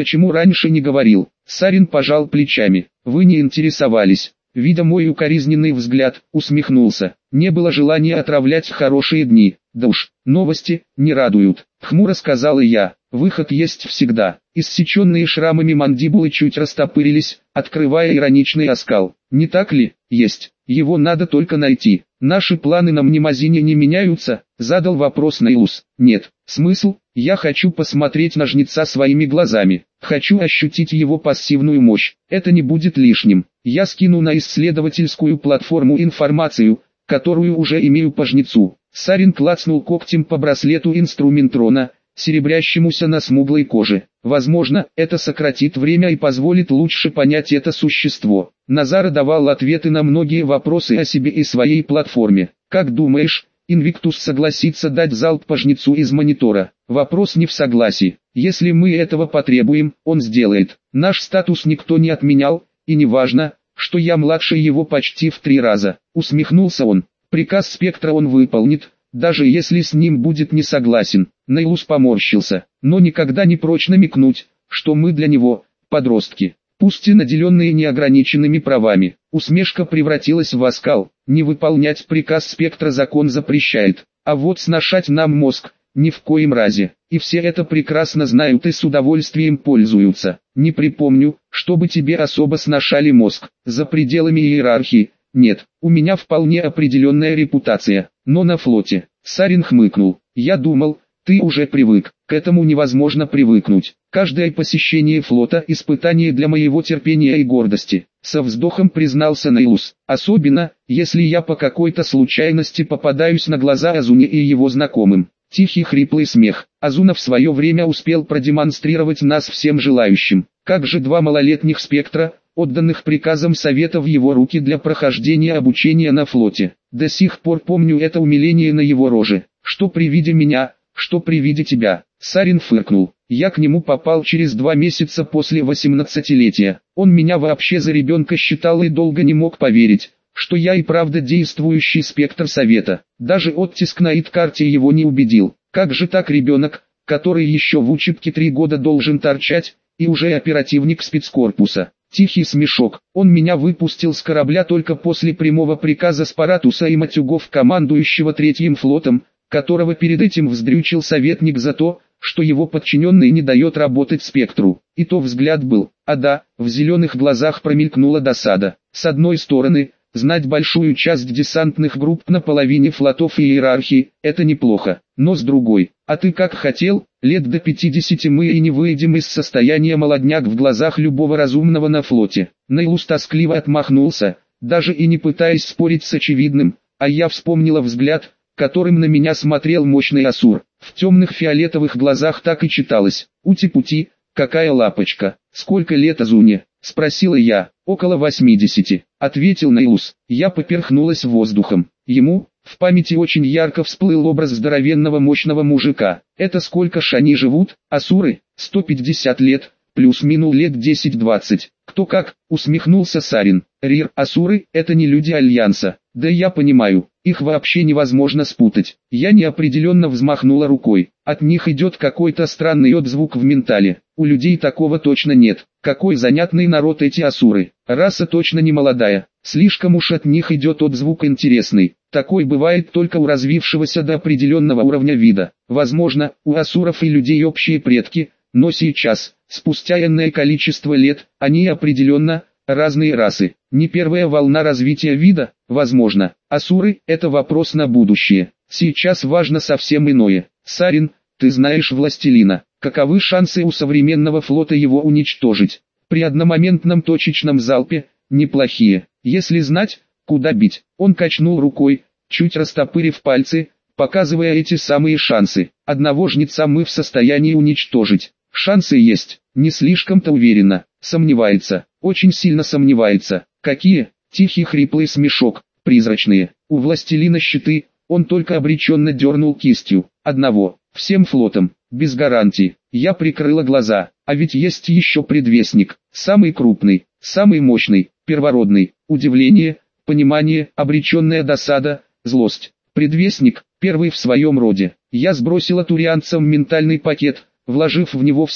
почему раньше не говорил? Сарин пожал плечами. Вы не интересовались. Видя мой укоризненный взгляд, усмехнулся. Не было желания отравлять хорошие дни. Да уж, новости не радуют. Хмуро сказала я. Выход есть всегда. Иссеченные шрамами мандибулы чуть растопырились, открывая ироничный оскал. Не так ли? Есть. Его надо только найти. Наши планы на Мнемозине не меняются? Задал вопрос Нейлус. Нет. Смысл? Я хочу посмотреть на жнеца своими глазами. Хочу ощутить его пассивную мощь. Это не будет лишним. Я скину на исследовательскую платформу информацию, которую уже имею по жнецу. Сарин клацнул когтем по браслету инструментрона, серебрящемуся на смуглой коже. Возможно, это сократит время и позволит лучше понять это существо. Назар давал ответы на многие вопросы о себе и своей платформе. Как думаешь, Инвиктус согласится дать залп по жнецу из монитора? Вопрос не в согласии. Если мы этого потребуем, он сделает. Наш статус никто не отменял, и не важно, что я младше его почти в 3 раза. Усмехнулся он. Приказ спектра он выполнит, даже если с ним будет не согласен. Нейлус поморщился, но никогда не прочь намекнуть, что мы для него подростки, пусть и наделенные неограниченными правами. Усмешка превратилась в оскал. Не выполнять приказ спектра закон запрещает, а вот сношать нам мозг ни в коем разе. И все это прекрасно знают и с удовольствием пользуются. Не припомню, чтобы тебе особо сношали мозг. За пределами иерархии нет. У меня вполне определенная репутация, но на флоте. Сарин хмыкнул. Я думал, ты уже привык. К этому невозможно привыкнуть. Каждое посещение флота – испытание для моего терпения и гордости. Со вздохом признался Нейлус. Особенно, если я по какой-то случайности попадаюсь на глаза Азуне и его знакомым. Тихий хриплый смех. Азуна в свое время успел продемонстрировать нас всем желающим. Как же 2 малолетних спектра, отданных приказом совета в его руки для прохождения обучения на флоте. До сих пор помню это умиление на его роже. Что при виде меня, что при виде тебя. Сарин фыркнул. Я к нему попал через 2 месяца после 18-летия. Он меня вообще за ребенка считал и долго не мог поверить, что я и правда действующий спектр совета. Даже оттиск на ид-карте его не убедил. Как же так ребенок, который еще в учебке 3 года должен торчать, и уже оперативник спецкорпуса? Тихий смешок. Он меня выпустил с корабля только после прямого приказа Спаратуса и матюгов командующего 3-м флотом, которого перед этим вздрючил советник за то, что его подчиненный не дает работать спектру. И то взгляд был. А да, в зеленых глазах промелькнула досада. С одной стороны, знать большую часть десантных групп на половине флотов и иерархии – это неплохо. Но с другой, а ты как хотел, лет до 50 мы и не выйдем из состояния молодняк в глазах любого разумного на флоте. Нейлус тоскливо отмахнулся, даже и не пытаясь спорить с очевидным, а я вспомнила взгляд, которым на меня смотрел мощный Асур. В темных фиолетовых глазах так и читалось: «Ути-пути, какая лапочка». «Сколько лет Азуне?» — спросила я. «Около 80», — ответил Нейлус. Я поперхнулась воздухом. Ему в памяти очень ярко всплыл образ здоровенного мощного мужика. Это сколько ж они живут, Асуры? 150 лет, плюс-минус лет 10-20. Кто как, усмехнулся Сарин. Рир, Асуры — это не люди Альянса. Да я понимаю, их вообще невозможно спутать. Я неопределенно взмахнула рукой. От них идет какой-то странный отзвук в ментале. У людей такого точно нет. Какой занятный народ эти Асуры. Раса точно не молодая. Слишком уж от них идет отзвук интересный. Такой бывает только у развившегося до определенного уровня вида. Возможно, у Асуров и людей общие предки, но сейчас, спустя энное количество лет, они определенно разные расы. Не первая волна развития вида, возможно. Асуры – это вопрос на будущее. Сейчас важно совсем иное. Сарин, ты знаешь Властелина. Каковы шансы у современного флота его уничтожить? При одномоментном точечном залпе – неплохие. Если знать, куда бить. Он качнул рукой, чуть растопырив пальцы, показывая эти самые шансы. Одного жнеца мы в состоянии уничтожить. Шансы есть. Не слишком-то уверенно. Сомневается. Очень сильно сомневается. Какие? Тихий хриплый смешок. Призрачные. У Властелина щиты. Он только обреченно дернул кистью. Одного. Всем флотом. Без гарантии. Я прикрыла глаза. А ведь есть еще предвестник. Самый крупный. Самый мощный. Первородный. Удивление. Понимание. Обреченная досада. Злость. Предвестник. Первый в своем роде. Я сбросила турианцам ментальный пакет, вложив в него все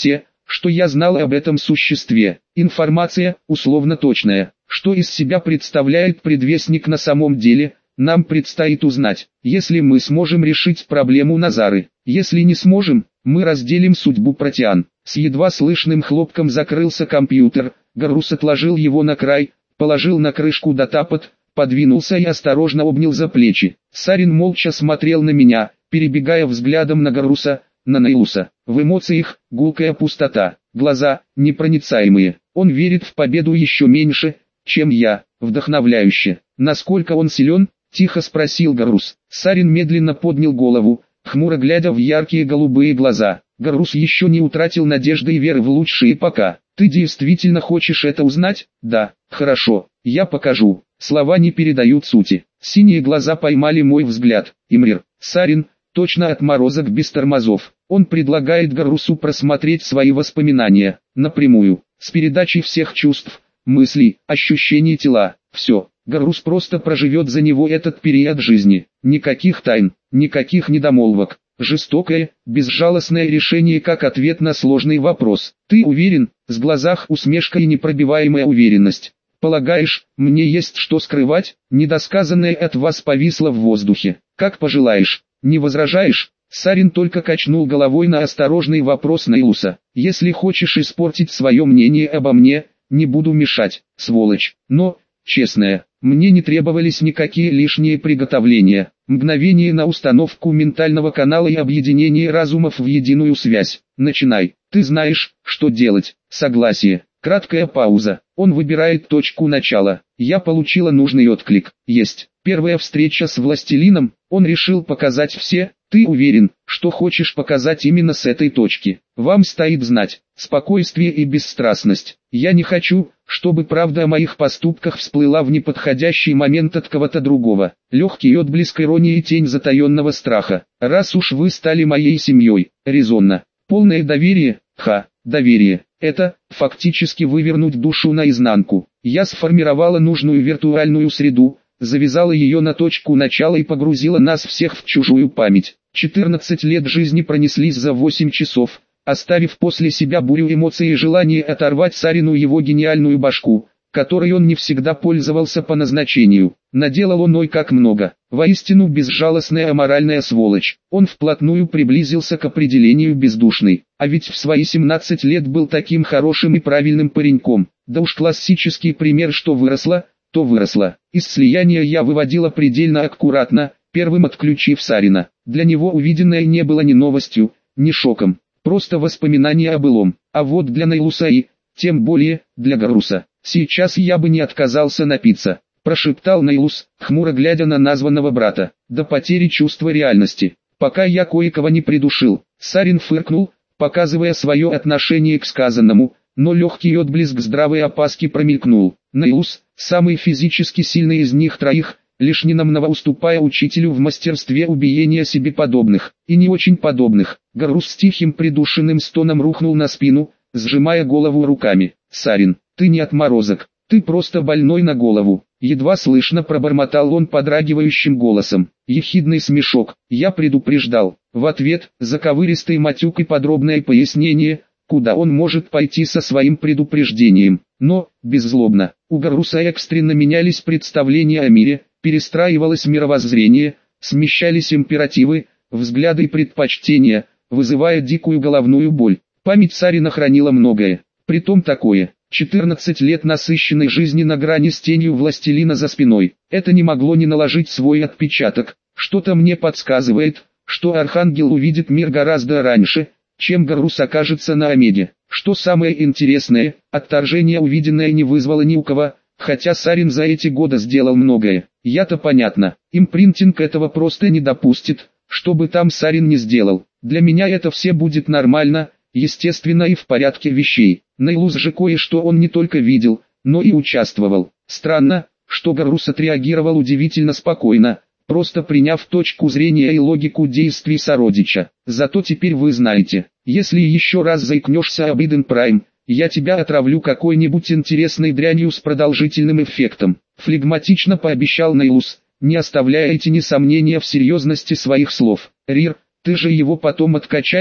что я знал об этом существе. Информация, условно точная. Что из себя представляет предвестник на самом деле, нам предстоит узнать. Если мы сможем решить проблему Назары. Если не сможем, мы разделим судьбу Протеан. С едва слышным хлопком закрылся компьютер. Гаррус отложил его на край, положил на крышку датапад, подвинулся и осторожно обнял за плечи. Сарин молча смотрел на меня, перебегая взглядом на Гарруса, на Нейлуса. В эмоциях гулкая пустота, глаза непроницаемые. Он верит в победу еще меньше, чем я. Вдохновляюще. Насколько он силен? Тихо спросил Гаррус. Сарин медленно поднял голову, хмуро глядя в яркие голубые глаза. Гаррус еще не утратил надежды и веры в лучшее пока. Ты действительно хочешь это узнать? Да, хорошо, я покажу. Слова не передают сути. Синие глаза поймали мой взгляд. Имрир, Сарин, точно отморозок без тормозов. Он предлагает Гаррусу просмотреть свои воспоминания, напрямую, с передачей всех чувств, мыслей, ощущений тела. Все, Гаррус просто проживет за него этот период жизни. Никаких тайн, никаких недомолвок. Жестокое, безжалостное решение как ответ на сложный вопрос. Ты уверен? С глазах усмешка и непробиваемая уверенность. Полагаешь, мне есть что скрывать? Недосказанное от вас повисло в воздухе. Как пожелаешь. Не возражаешь? Сарин только качнул головой на осторожный вопрос Нейлуса. Если хочешь испортить свое мнение обо мне, не буду мешать, сволочь. Но, честное, мне не требовались никакие лишние приготовления. Мгновение на установку ментального канала и объединение разумов в единую связь. Начинай. Ты знаешь, что делать. Согласие. Краткая пауза. Он выбирает точку начала. Я получила нужный отклик. Есть. Первая встреча с властелином. Он решил показать все. Ты уверен, что хочешь показать именно с этой точки? Вам стоит знать. Спокойствие и бесстрастность. Я не хочу, чтобы правда о моих поступках всплыла в неподходящий момент от кого-то другого. Легкий отблеск иронии и тень затаенного страха. Раз уж вы стали моей семьей, резонно. Полное доверие, доверие. Это, фактически вывернуть душу наизнанку. Я сформировала нужную виртуальную среду, завязала ее на точку начала и погрузила нас всех в чужую память. 14 лет жизни пронеслись за 8 часов, оставив после себя бурю эмоций и желание оторвать Сарину его гениальную башку, которой он не всегда пользовался по назначению. Наделал он ой как много. Воистину безжалостная аморальная сволочь. Он вплотную приблизился к определению бездушный. А ведь в свои 17 лет был таким хорошим и правильным пареньком. Да уж классический пример, что выросло, то выросло. Из слияния я выводила предельно аккуратно, первым отключив Сарина. Для него увиденное не было ни новостью, ни шоком. Просто воспоминание о былом. А вот для Нейлуса и, тем более, для Гарруса. Сейчас я бы не отказался напиться, прошептал Нейлус, хмуро глядя на названного брата, до потери чувства реальности. Пока я кое-кого не придушил. Сарин фыркнул, показывая свое отношение к сказанному, но легкий отблеск здравой опаски промелькнул. Нейлус, самый физически сильный из них троих, лишь ненамного уступая учителю в мастерстве убиения себе подобных, и не очень подобных. Гаррус с тихим придушенным стоном рухнул на спину, сжимая голову руками. Сарин, ты не отморозок, ты просто больной на голову. Едва слышно пробормотал он подрагивающим голосом. Ехидный смешок. Я предупреждал. В ответ, заковыристый матюк и подробное пояснение, куда он может пойти со своим предупреждением. Но, беззлобно, у Гарруса экстренно менялись представления о мире, перестраивалось мировоззрение, смещались императивы, взгляды и предпочтения, вызывая дикую головную боль. Память Сарина хранила многое. Притом такое. 14 лет насыщенной жизни на грани с тенью властелина за спиной. Это не могло не наложить свой отпечаток. Что-то мне подсказывает, что Архангел увидит мир гораздо раньше, чем Гаррус окажется на Омеге. Что самое интересное, отторжение увиденное не вызвало ни у кого, хотя Сарин за эти годы сделал многое. Я-то понятно, импринтинг этого просто не допустит, что бы там Сарин не сделал. Для меня это все будет нормально, естественно и в порядке вещей. Нейлус же кое-что он не только видел, но и участвовал. Странно, что Гаррус отреагировал удивительно спокойно, просто приняв точку зрения и логику действий сородича. Зато теперь вы знаете, если еще раз заикнешься об Иден Прайм, я тебя отравлю какой-нибудь интересной дрянью с продолжительным эффектом. Флегматично пообещал Нейлус, не оставляя эти сомнения в серьезности своих слов. Рир, ты же его потом откачаешь,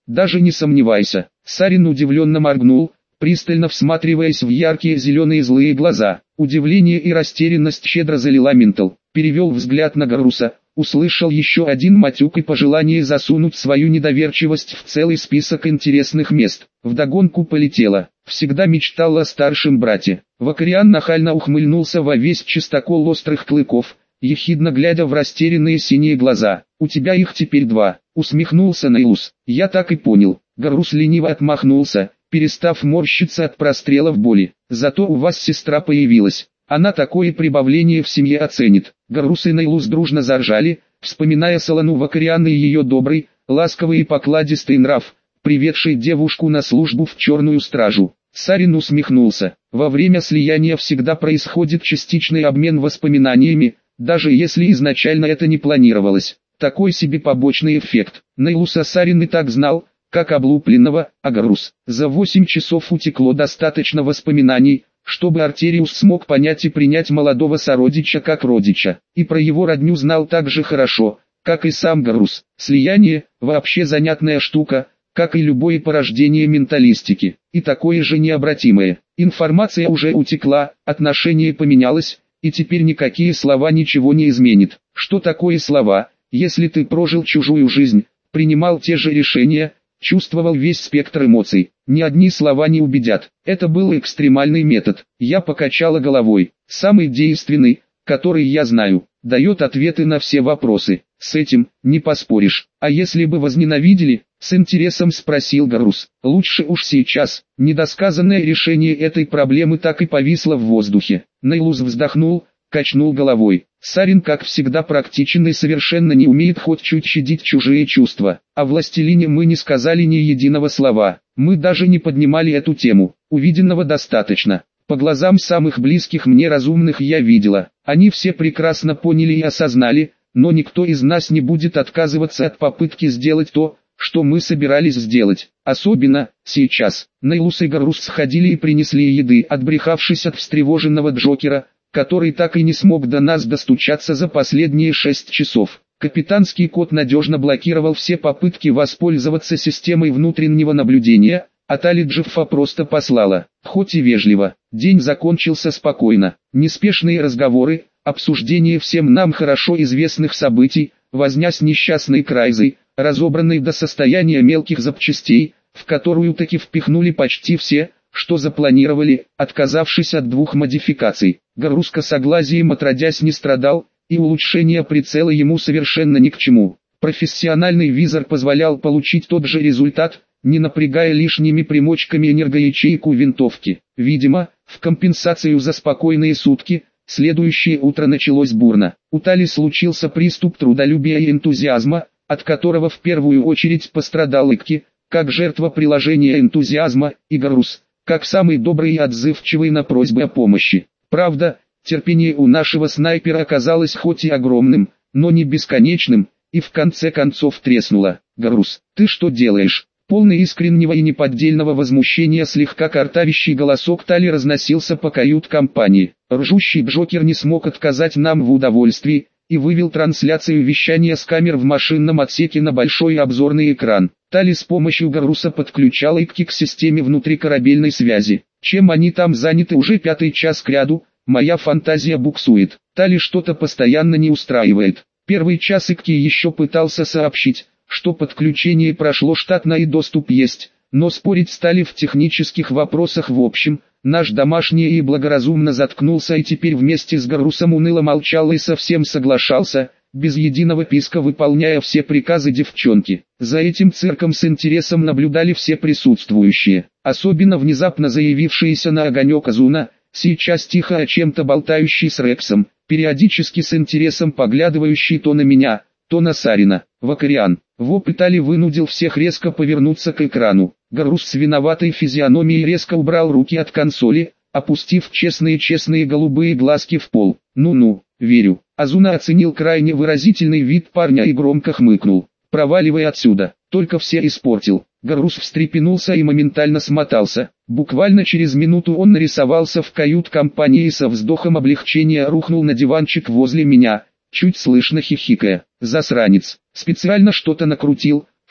Даже не сомневайся. Сарин удивленно моргнул, пристально всматриваясь в яркие зеленые злые глаза. Удивление и растерянность щедро залила ментал. Перевел взгляд на Гарруса, услышал еще один матюк и пожелание засунуть свою недоверчивость в целый список интересных мест. Вдогонку полетело. Всегда мечтал о старшем брате. Вакариан нахально ухмыльнулся во весь чистокол острых клыков, ехидно глядя в растерянные синие глаза. «У тебя их теперь два», — усмехнулся Нейлус. «Я так и понял». Гаррус лениво отмахнулся, перестав морщиться от прострелов боли. «Зато у вас сестра появилась. Она такое прибавление в семье оценит». Гаррус и Нейлус дружно заржали, вспоминая Солану Вакариан и ее добрый, ласковый и покладистый нрав, приведший девушку на службу в черную стражу. Сарин усмехнулся. Во время слияния всегда происходит частичный обмен воспоминаниями, даже если изначально это не планировалось. Такой себе побочный эффект. Нейлуса Сарин и так знал, как облупленного, а Гаррус. За 8 часов утекло достаточно воспоминаний, чтобы Артериус смог понять и принять молодого сородича как родича. И про его родню знал так же хорошо, как и сам Гаррус. Слияние – вообще занятная штука, как и любое порождение менталистики, и такое же необратимое. Информация уже утекла, отношение поменялось, и теперь никакие слова ничего не изменит. Что такое слова, если ты прожил чужую жизнь, принимал те же решения, чувствовал весь спектр эмоций? Ни одни слова не убедят. Это был экстремальный метод. Я покачала головой. Самый действенный, который я знаю, дает ответы на все вопросы. С этим не поспоришь. А если бы возненавидели? С интересом спросил Гаррус. Лучше уж сейчас. Недосказанное решение этой проблемы так и повисло в воздухе. Нейлус вздохнул, качнул головой. Сарин, как всегда, практичен и совершенно не умеет хоть чуть щадить чужие чувства. О властелине мы не сказали ни единого слова. Мы даже не поднимали эту тему. Увиденного достаточно. По глазам самых близких мне разумных я видела. Они все прекрасно поняли и осознали, но никто из нас не будет отказываться от попытки сделать то, что мы собирались сделать. Особенно, сейчас. Нейлус и Гаррус сходили и принесли еды, отбрехавшись от встревоженного Джокера, который так и не смог до нас достучаться за последние 6 часов. Капитанский кот надежно блокировал все попытки воспользоваться системой внутреннего наблюдения, а Тали Джиффа просто послала, хоть и вежливо. День закончился спокойно. Неспешные разговоры, обсуждение всем нам хорошо известных событий, возня с несчастной Крайзой, разобранной до состояния мелких запчастей, в которую таки впихнули почти все, что запланировали, отказавшись от 2 модификаций. Гаррус косоглазием отродясь не страдал, и улучшение прицела ему совершенно ни к чему. Профессиональный визор позволял получить тот же результат, не напрягая лишними примочками энергоячейку винтовки. Видимо, в компенсацию за спокойные сутки, следующее утро началось бурно. У Тали случился приступ трудолюбия и энтузиазма, от которого в первую очередь пострадал Икки, как жертва приложения энтузиазма, и Гаррус, как самый добрый и отзывчивый на просьбы о помощи. Правда, терпение у нашего снайпера оказалось хоть и огромным, но не бесконечным, и в конце концов треснуло. «Гаррус, ты что делаешь?» Полный искреннего и неподдельного возмущения слегка картавящий голосок Тали разносился по кают-компании. Ржущий Джокер не смог отказать нам в удовольствии, и вывел трансляцию вещания с камер в машинном отсеке на большой обзорный экран. Тали с помощью Гарруса подключала Икки к системе внутрикорабельной связи. Чем они там заняты уже 5-й час кряду, моя фантазия буксует. Тали что-то постоянно не устраивает. Первый час Икки еще пытался сообщить, что подключение прошло штатно и доступ есть, но спорить стали в технических вопросах в общем. Наш домашний и благоразумно заткнулся и теперь вместе с Гаррусом уныло молчал и совсем соглашался, без единого писка выполняя все приказы девчонки. За этим цирком с интересом наблюдали все присутствующие, особенно внезапно заявившиеся на огонек Азуна, сейчас тихо о чем-то болтающий с Рексом, периодически с интересом поглядывающий то на меня, то на Сарина. Вакариан. Вопль Тали вынудил всех резко повернуться к экрану. Гаррус с виноватой физиономией резко убрал руки от консоли, опустив честные голубые глазки в пол. «Ну-ну, верю». Азуна оценил крайне выразительный вид парня и громко хмыкнул. «Проваливай отсюда, только все испортил». Гаррус встрепенулся и моментально смотался. Буквально через минуту он нарисовался в кают-компании и со вздохом облегчения рухнул на диванчик возле меня, чуть слышно хихикая. «Засранец, специально что-то накрутил,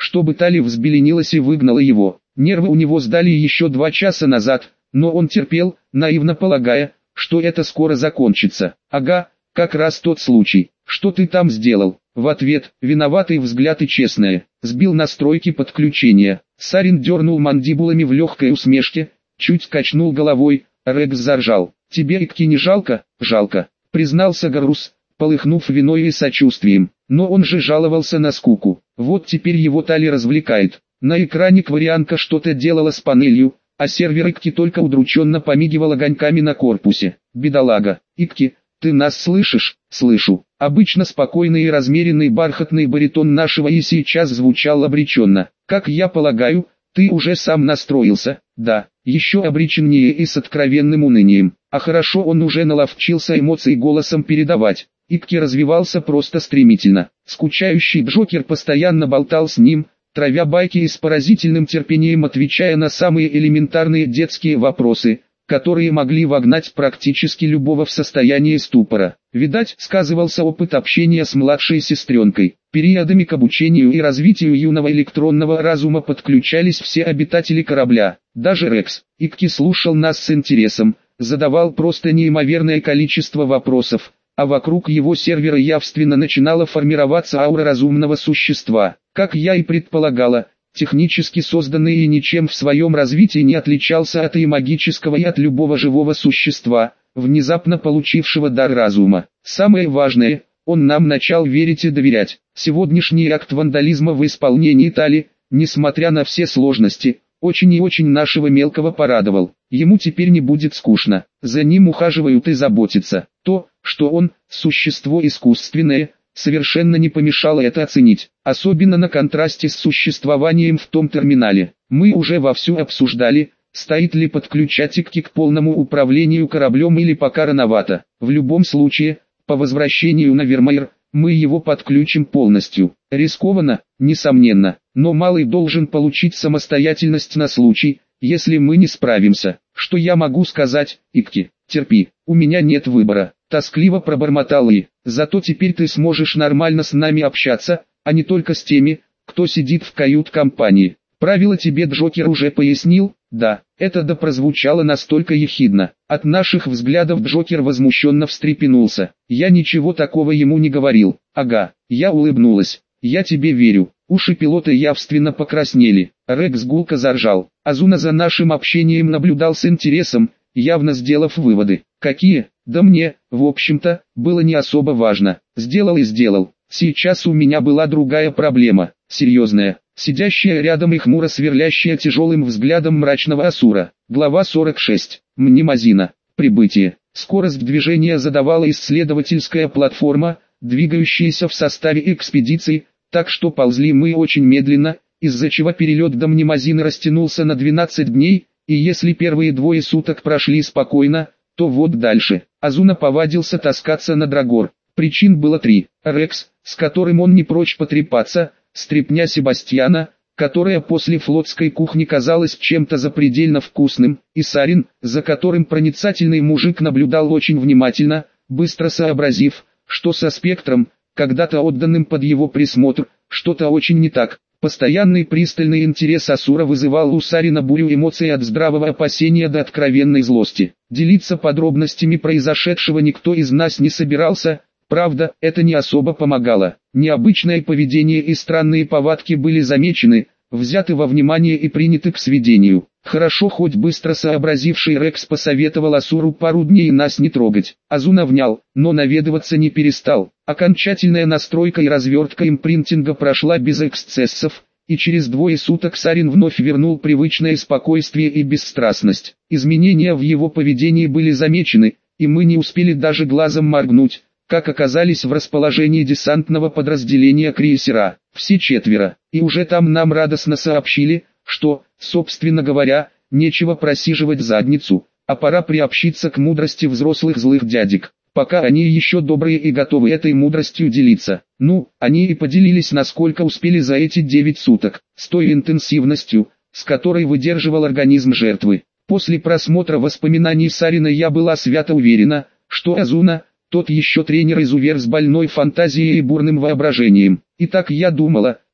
чтобы Тали взбеленилась и выгнала его. Нервы у него сдали еще 2 часа назад, но он терпел, наивно полагая, что это скоро закончится. Ага, как раз тот случай. Что ты там сделал? В ответ, виноватый взгляд и честное. Сбил настройки подключения. Сарин дернул мандибулами в легкой усмешке, чуть качнул головой, Рекс заржал. Тебе Икки не жалко? Жалко, признался Гарус, полыхнув виной и сочувствием. Но он же жаловался на скуку. Вот теперь его Тали развлекает. На экране Кварианка что-то делала с панелью, а сервер Икки только удрученно помигивал огоньками на корпусе. Бедолага. Икки, ты нас слышишь? Слышу. Обычно спокойный и размеренный бархатный баритон нашего и сейчас звучал обреченно. Как я полагаю, ты уже сам настроился? Да, еще обреченнее и с откровенным унынием. А хорошо он уже наловчился эмоции голосом передавать. Икки развивался просто стремительно. Скучающий Джокер постоянно болтал с ним, травя байки и с поразительным терпением отвечая на самые элементарные детские вопросы, которые могли вогнать практически любого в состояние ступора. Видать, сказывался опыт общения с младшей сестренкой. Периодами к обучению и развитию юного электронного разума подключались все обитатели корабля, даже Рекс. Икки слушал нас с интересом, задавал просто неимоверное количество вопросов, а вокруг его сервера явственно начинала формироваться аура разумного существа. Как я и предполагала, технически созданный и ничем в своем развитии не отличался от и магического и от любого живого существа, внезапно получившего дар разума. Самое важное, он нам начал верить и доверять. Сегодняшний акт вандализма в исполнении Тали, несмотря на все сложности, очень и очень нашего мелкого порадовал. Ему теперь не будет скучно, за ним ухаживают и заботятся. То, что он, существо искусственное, совершенно не помешало это оценить, особенно на контрасте с существованием в том терминале. Мы уже вовсю обсуждали, стоит ли подключать Икки к полному управлению кораблем или пока рановато. В любом случае, по возвращению на Вермеер, мы его подключим полностью. Рискованно, несомненно, но малый должен получить самостоятельность на случай, если мы не справимся. Что я могу сказать, Икки? Терпи, у меня нет выбора. Тоскливо пробормотал И. Зато теперь ты сможешь нормально с нами общаться, а не только с теми, кто сидит в кают-компании. Правила тебе Джокер уже пояснил? Да, это да прозвучало настолько ехидно. От наших взглядов Джокер возмущенно встрепенулся. Я ничего такого ему не говорил. Ага, я улыбнулась. Я тебе верю. Уши пилота явственно покраснели. Рекс гулко заржал. Азуна за нашим общением наблюдал с интересом, явно сделав выводы. Какие? Да мне, в общем-то, было не особо важно. Сделал и сделал. Сейчас у меня была другая проблема, серьезная. Сидящая рядом и хмуро сверлящая тяжелым взглядом мрачного Асура. Глава 46. Мнемозина. Прибытие. Скорость движения задавала исследовательская платформа, двигающаяся в составе экспедиции, так что ползли мы очень медленно, из-за чего перелет до Мнемозины растянулся на 12 дней, и если первые 2 суток прошли спокойно, то вот дальше. Азуна повадился таскаться на Драгор. Причин было 3. Рекс, с которым он не прочь потрепаться, стряпня Себастьяна, которая после флотской кухни казалась чем-то запредельно вкусным, и Сарин, за которым проницательный мужик наблюдал очень внимательно, быстро сообразив, что со спектром, когда-то отданным под его присмотр, что-то очень не так. Постоянный пристальный интерес Асура вызывал у Сарина бурю эмоций от здравого опасения до откровенной злости. Делиться подробностями произошедшего никто из нас не собирался, правда, это не особо помогало. Необычное поведение и странные повадки были замечены, взяты во внимание и приняты к сведению. Хорошо хоть быстро сообразивший Рекс посоветовал Асуру пару дней нас не трогать. Азуна внял, но наведываться не перестал. Окончательная настройка и развертка импринтинга прошла без эксцессов, и через 2 суток Сарин вновь вернул привычное спокойствие и бесстрастность. Изменения в его поведении были замечены, и мы не успели даже глазом моргнуть, как оказались в расположении десантного подразделения крейсера. Все 4, и уже там нам радостно сообщили, что, собственно говоря, нечего просиживать задницу, а пора приобщиться к мудрости взрослых злых дядек, пока они еще добрые и готовы этой мудростью делиться. Ну, они и поделились насколько успели за эти 9 суток, с той интенсивностью, с которой выдерживал организм жертвы. После просмотра воспоминаний Сарина я была свято уверена, что Азуна, тот еще тренер-изувер с больной фантазией и бурным воображением. И так я думала,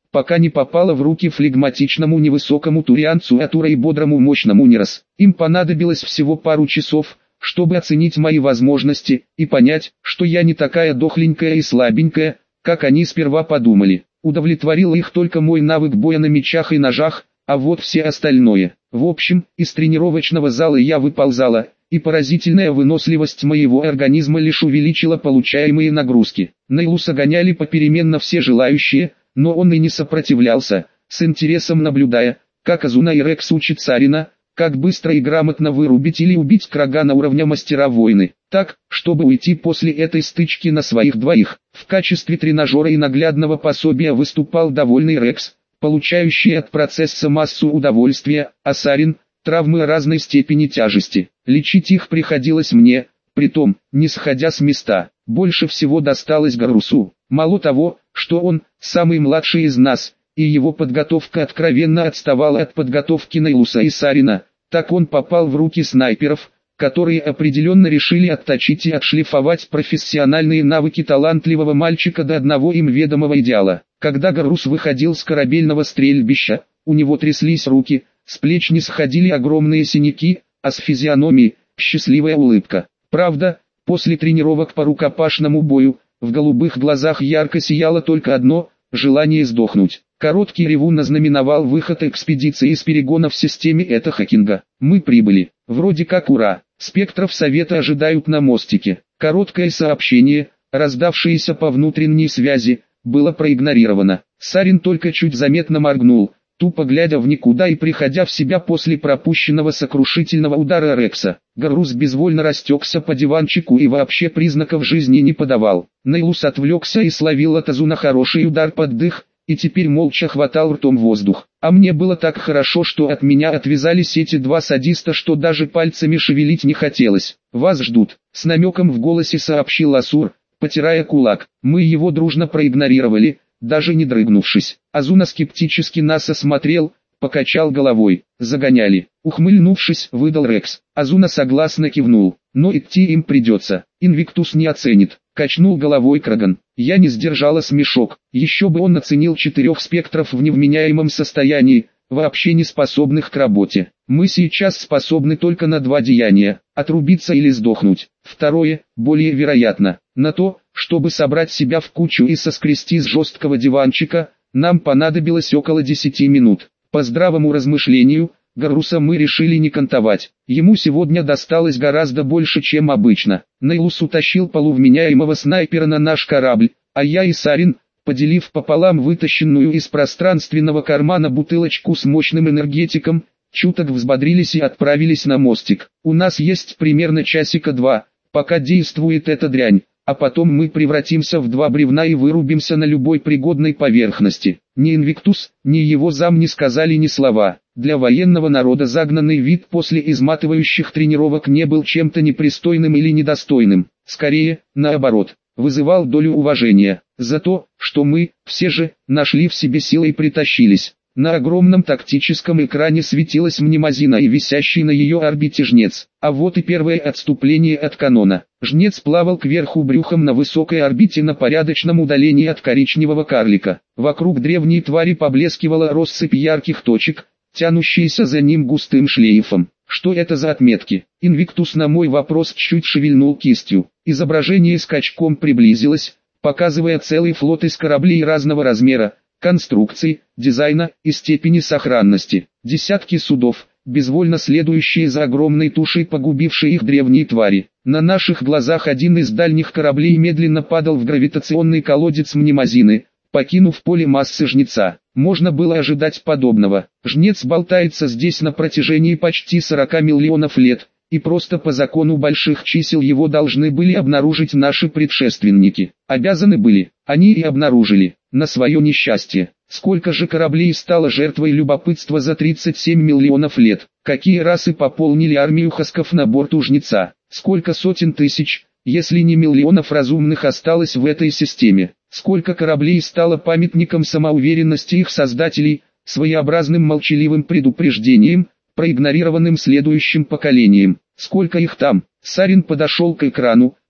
пока не попала в руки флегматичному невысокому турианцу Атура и бодрому мощному Нерас. Им понадобилось всего пару часов, чтобы оценить мои возможности и понять, что я не такая дохленькая и слабенькая, как они сперва подумали. Удовлетворил их только мой навык боя на мечах и ножах, а вот все остальное. В общем, из тренировочного зала я выползала, и поразительная выносливость моего организма лишь увеличила получаемые нагрузки. Нейлуса гоняли попеременно все желающие, но он и не сопротивлялся, с интересом наблюдая, как Азуна и Рекс учат Сарина, как быстро и грамотно вырубить или убить Крагана уровня мастера войны, так, чтобы уйти после этой стычки на своих двоих. В качестве тренажера и наглядного пособия выступал довольный Рекс, получающий от процесса массу удовольствия, а Сарин – травмы разной степени тяжести. Лечить их приходилось мне, притом, не сходя с места. Больше всего досталось Гаррусу. Мало того, что он – самый младший из нас, и его подготовка откровенно отставала от подготовки Нейлуса и Сарина, так он попал в руки снайперов, которые определенно решили отточить и отшлифовать профессиональные навыки талантливого мальчика до одного им ведомого идеала. Когда Гаррус выходил с корабельного стрельбища, у него тряслись руки, с плеч не сходили огромные синяки, а с физиономии – счастливая улыбка. Правда, после тренировок по рукопашному бою, в голубых глазах ярко сияло только одно – желание сдохнуть. Короткий ревун ознаменовал выход экспедиции из перегона в системе Эта-Хакинга. Мы прибыли. Вроде как ура. Спектров совета ожидают на мостике. Короткое сообщение, раздавшееся по внутренней связи, было проигнорировано. Сарин только чуть заметно моргнул, тупо глядя в никуда и приходя в себя после пропущенного сокрушительного удара Рекса. Гаррус безвольно растекся по диванчику и вообще признаков жизни не подавал. Нейлус отвлекся и словил от Азуна хороший удар под дых, и теперь молча хватал ртом воздух. А мне было так хорошо, что от меня отвязались эти два садиста, что даже пальцами шевелить не хотелось. «Вас ждут», — с намеком в голосе сообщил Асур, потирая кулак. Мы его дружно проигнорировали, даже не дрыгнувшись. Азуна скептически нас осмотрел, покачал головой. «Загоняли», — ухмыльнувшись, выдал Рекс. Азуна согласно кивнул. «Но идти им придется. Инвиктус не оценит», — качнул головой Краган. Я не сдержала смешок. Еще бы он оценил 4 спектров в невменяемом состоянии, вообще не способных к работе. Мы сейчас способны только на 2 деяния: отрубиться или сдохнуть. Второе, более вероятно. На то, чтобы собрать себя в кучу и соскрести с жесткого диванчика, нам понадобилось около 10 минут. По здравому размышлению, Гарруса мы решили не кантовать. Ему сегодня досталось гораздо больше, чем обычно. Нейлус утащил полувменяемого снайпера на наш корабль, а я и Сарин, поделив пополам вытащенную из пространственного кармана бутылочку с мощным энергетиком, чуток взбодрились и отправились на мостик. У нас есть примерно часика 2, пока действует эта дрянь, а потом мы превратимся в 2 бревна и вырубимся на любой пригодной поверхности. Ни Инвиктус, ни его зам не сказали ни слова. Для военного народа загнанный вид после изматывающих тренировок не был чем-то непристойным или недостойным. Скорее, наоборот, вызывал долю уважения за то, что мы, все же, нашли в себе силы и притащились. На огромном тактическом экране светилась мнемозина и висящий на ее орбите жнец. А вот и первое отступление от канона. Жнец плавал кверху брюхом на высокой орбите на порядочном удалении от коричневого карлика. Вокруг древней твари поблескивала россыпь ярких точек, тянущиеся за ним густым шлейфом. Что это за отметки? Инвиктус на мой вопрос чуть шевельнул кистью. Изображение скачком приблизилось, показывая целый флот из кораблей разного размера, конструкций, дизайна и степени сохранности. Десятки судов, безвольно следующие за огромной тушей погубившей их древние твари. На наших глазах один из дальних кораблей медленно падал в гравитационный колодец мнемозины, покинув поле массы жнеца. Можно было ожидать подобного. Жнец болтается здесь на протяжении почти 40 миллионов лет, и просто по закону больших чисел его должны были обнаружить наши предшественники. Обязаны были, они и обнаружили, на свое несчастье. Сколько же кораблей стало жертвой любопытства за 37 миллионов лет? Какие расы пополнили армию хасков на борту жнеца? Сколько сотен тысяч, если не миллионов разумных осталось в этой системе? Сколько кораблей стало памятником самоуверенности их создателей, своеобразным молчаливым предупреждением, проигнорированным следующим поколением? Сколько их там? Сарин подошел к экрану,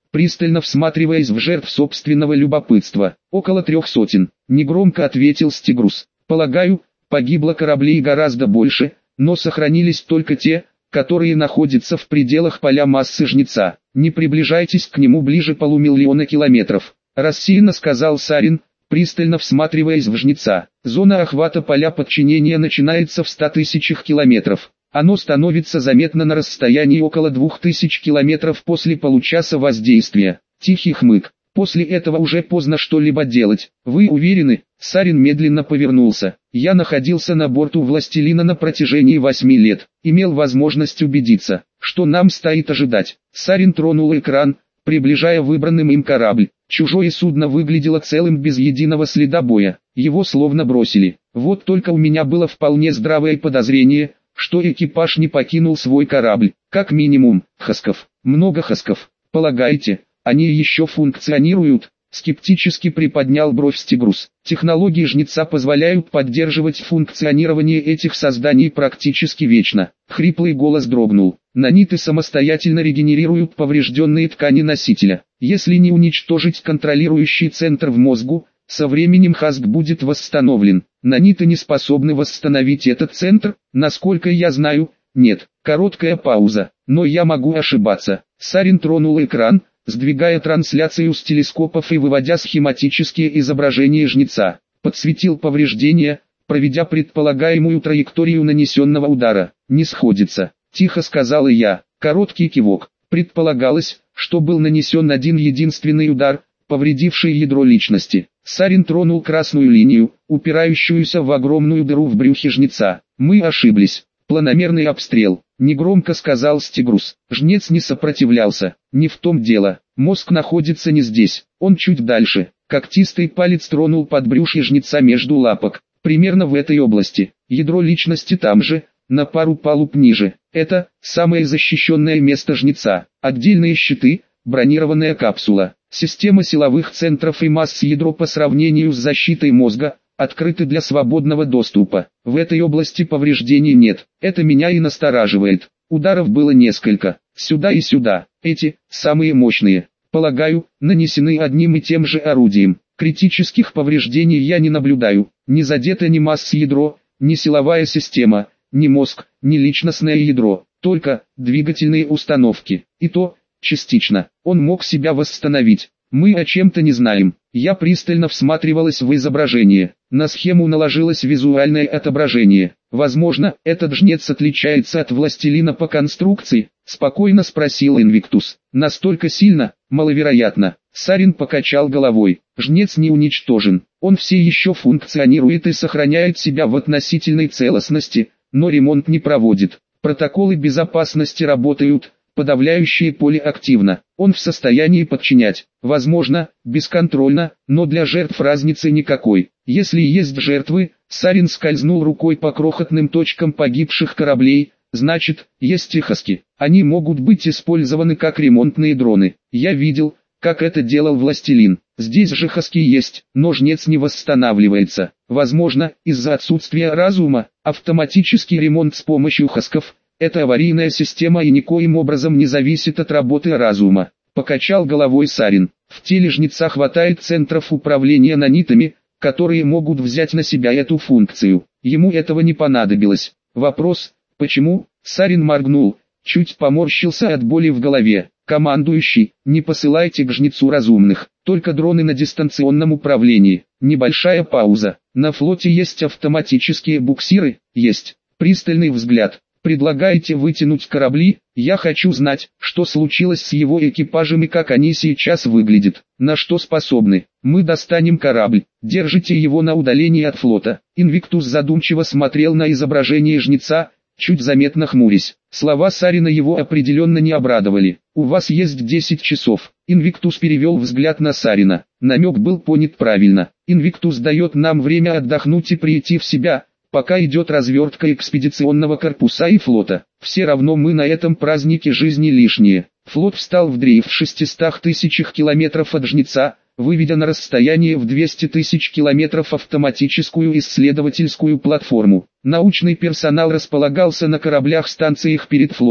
пристально всматриваясь в жертв собственного любопытства. «Около 300, негромко ответил Стигрус. «Полагаю, погибло кораблей гораздо больше, но сохранились только те, которые находятся в пределах поля массы Жнеца. Не приближайтесь к нему ближе полумиллиона километров», рассеянно сказал Сарин, пристально всматриваясь в Жнеца. «Зона охвата поля подчинения начинается в 100 тысячах километров. Оно становится заметно на расстоянии около 2000 километров после получаса воздействия». Тихий хмык. «После этого уже поздно что-либо делать. Вы уверены?» Сарин медленно повернулся. «Я находился на борту Властелина на протяжении 8 лет. Имел возможность убедиться, что нам стоит ожидать». Сарин тронул экран, приближая выбранным им корабль. Чужое судно выглядело целым без единого следа боя. Его словно бросили. Вот только у меня было вполне здравое подозрение, что экипаж не покинул свой корабль. Как минимум, хасков. Много хасков. Полагаете, они еще функционируют? Скептически приподнял бровь Стигрус. Технологии Жнеца позволяют поддерживать функционирование этих созданий практически вечно. Хриплый голос дрогнул. Наниты самостоятельно регенерируют поврежденные ткани носителя. Если не уничтожить контролирующий центр в мозгу, со временем хаск будет восстановлен. Наниты не способны восстановить этот центр, насколько я знаю, нет. Короткая пауза, но я могу ошибаться. Сарин тронул экран, сдвигая трансляцию с телескопов и выводя схематические изображения Жнеца. Подсветил повреждения, проведя предполагаемую траекторию нанесенного удара. «Не сходится», — тихо сказал я. Короткий кивок. Предполагалось, что был нанесен один единственный удар, повредивший ядро личности. Сарин тронул красную линию, упирающуюся в огромную дыру в брюхе Жнеца. «Мы ошиблись. Планомерный обстрел», — негромко сказал Стигрус. Жнец не сопротивлялся. «Не в том дело. Мозг находится не здесь, он чуть дальше». Когтистый палец тронул подбрюшье Жнеца между лапок. «Примерно в этой области. Ядро личности там же, на пару палуб ниже. Это самое защищенное место Жнеца. Отдельные щиты, бронированная капсула. Система силовых центров и масс ядро по сравнению с защитой мозга открыты для свободного доступа. В этой области повреждений нет. Это меня и настораживает. Ударов было несколько. Сюда и сюда. Эти, самые мощные, полагаю, нанесены одним и тем же орудием. Критических повреждений я не наблюдаю. Не задето ни масс ядро, ни силовая система, ни мозг, ни личностное ядро. Только двигательные установки. И то, частично. Он мог себя восстановить. Мы о чем-то не знаем. Я пристально всматривалась в изображение. На схему наложилось визуальное отображение. «Возможно, этот Жнец отличается от Властелина по конструкции?» — спокойно спросил Инвиктус. «Настолько сильно? Маловероятно». Сарин покачал головой. «Жнец не уничтожен. Он все еще функционирует и сохраняет себя в относительной целостности, но ремонт не проводит. Протоколы безопасности работают, подавляющее поле активно. Он в состоянии подчинять, возможно, бесконтрольно, но для жертв разницы никакой. Если есть жертвы», Сарин скользнул рукой по крохотным точкам погибших кораблей, «значит, есть и хаски. Они могут быть использованы как ремонтные дроны. Я видел, как это делал Властелин. Здесь же хаски есть, но Жнец не восстанавливается. Возможно, из-за отсутствия разума. Автоматический ремонт с помощью хасков — это аварийная система и никоим образом не зависит от работы разума». Покачал головой Сарин. «В теле Жнеца хватает центров управления нанитами, которые могут взять на себя эту функцию. Ему этого не понадобилось. Вопрос, почему?» Сарин моргнул, чуть поморщился от боли в голове. «Командующий, не посылайте к Жнецу разумных, только дроны на дистанционном управлении». Небольшая пауза. «На флоте есть автоматические буксиры?» «Есть». Пристальный взгляд. «Предлагаете вытянуть корабли? Я хочу знать, что случилось с его экипажем и как они сейчас выглядят. На что способны? Мы достанем корабль. Держите его на удалении от флота». Инвиктус задумчиво смотрел на изображение Жнеца, чуть заметно хмурясь. Слова Сарина его определенно не обрадовали. «У вас есть 10 часов». Инвиктус перевел взгляд на Сарина. Намек был понят правильно. Инвиктус дает нам время отдохнуть и прийти в себя, пока идет развертка экспедиционного корпуса и флота. Все равно мы на этом празднике жизни лишние. Флот встал в дрейф в 600 тысячах километров от Жнеца, выведя на расстояние в 200 тысяч километров автоматическую исследовательскую платформу. Научный персонал располагался на кораблях-станциях перед флотом,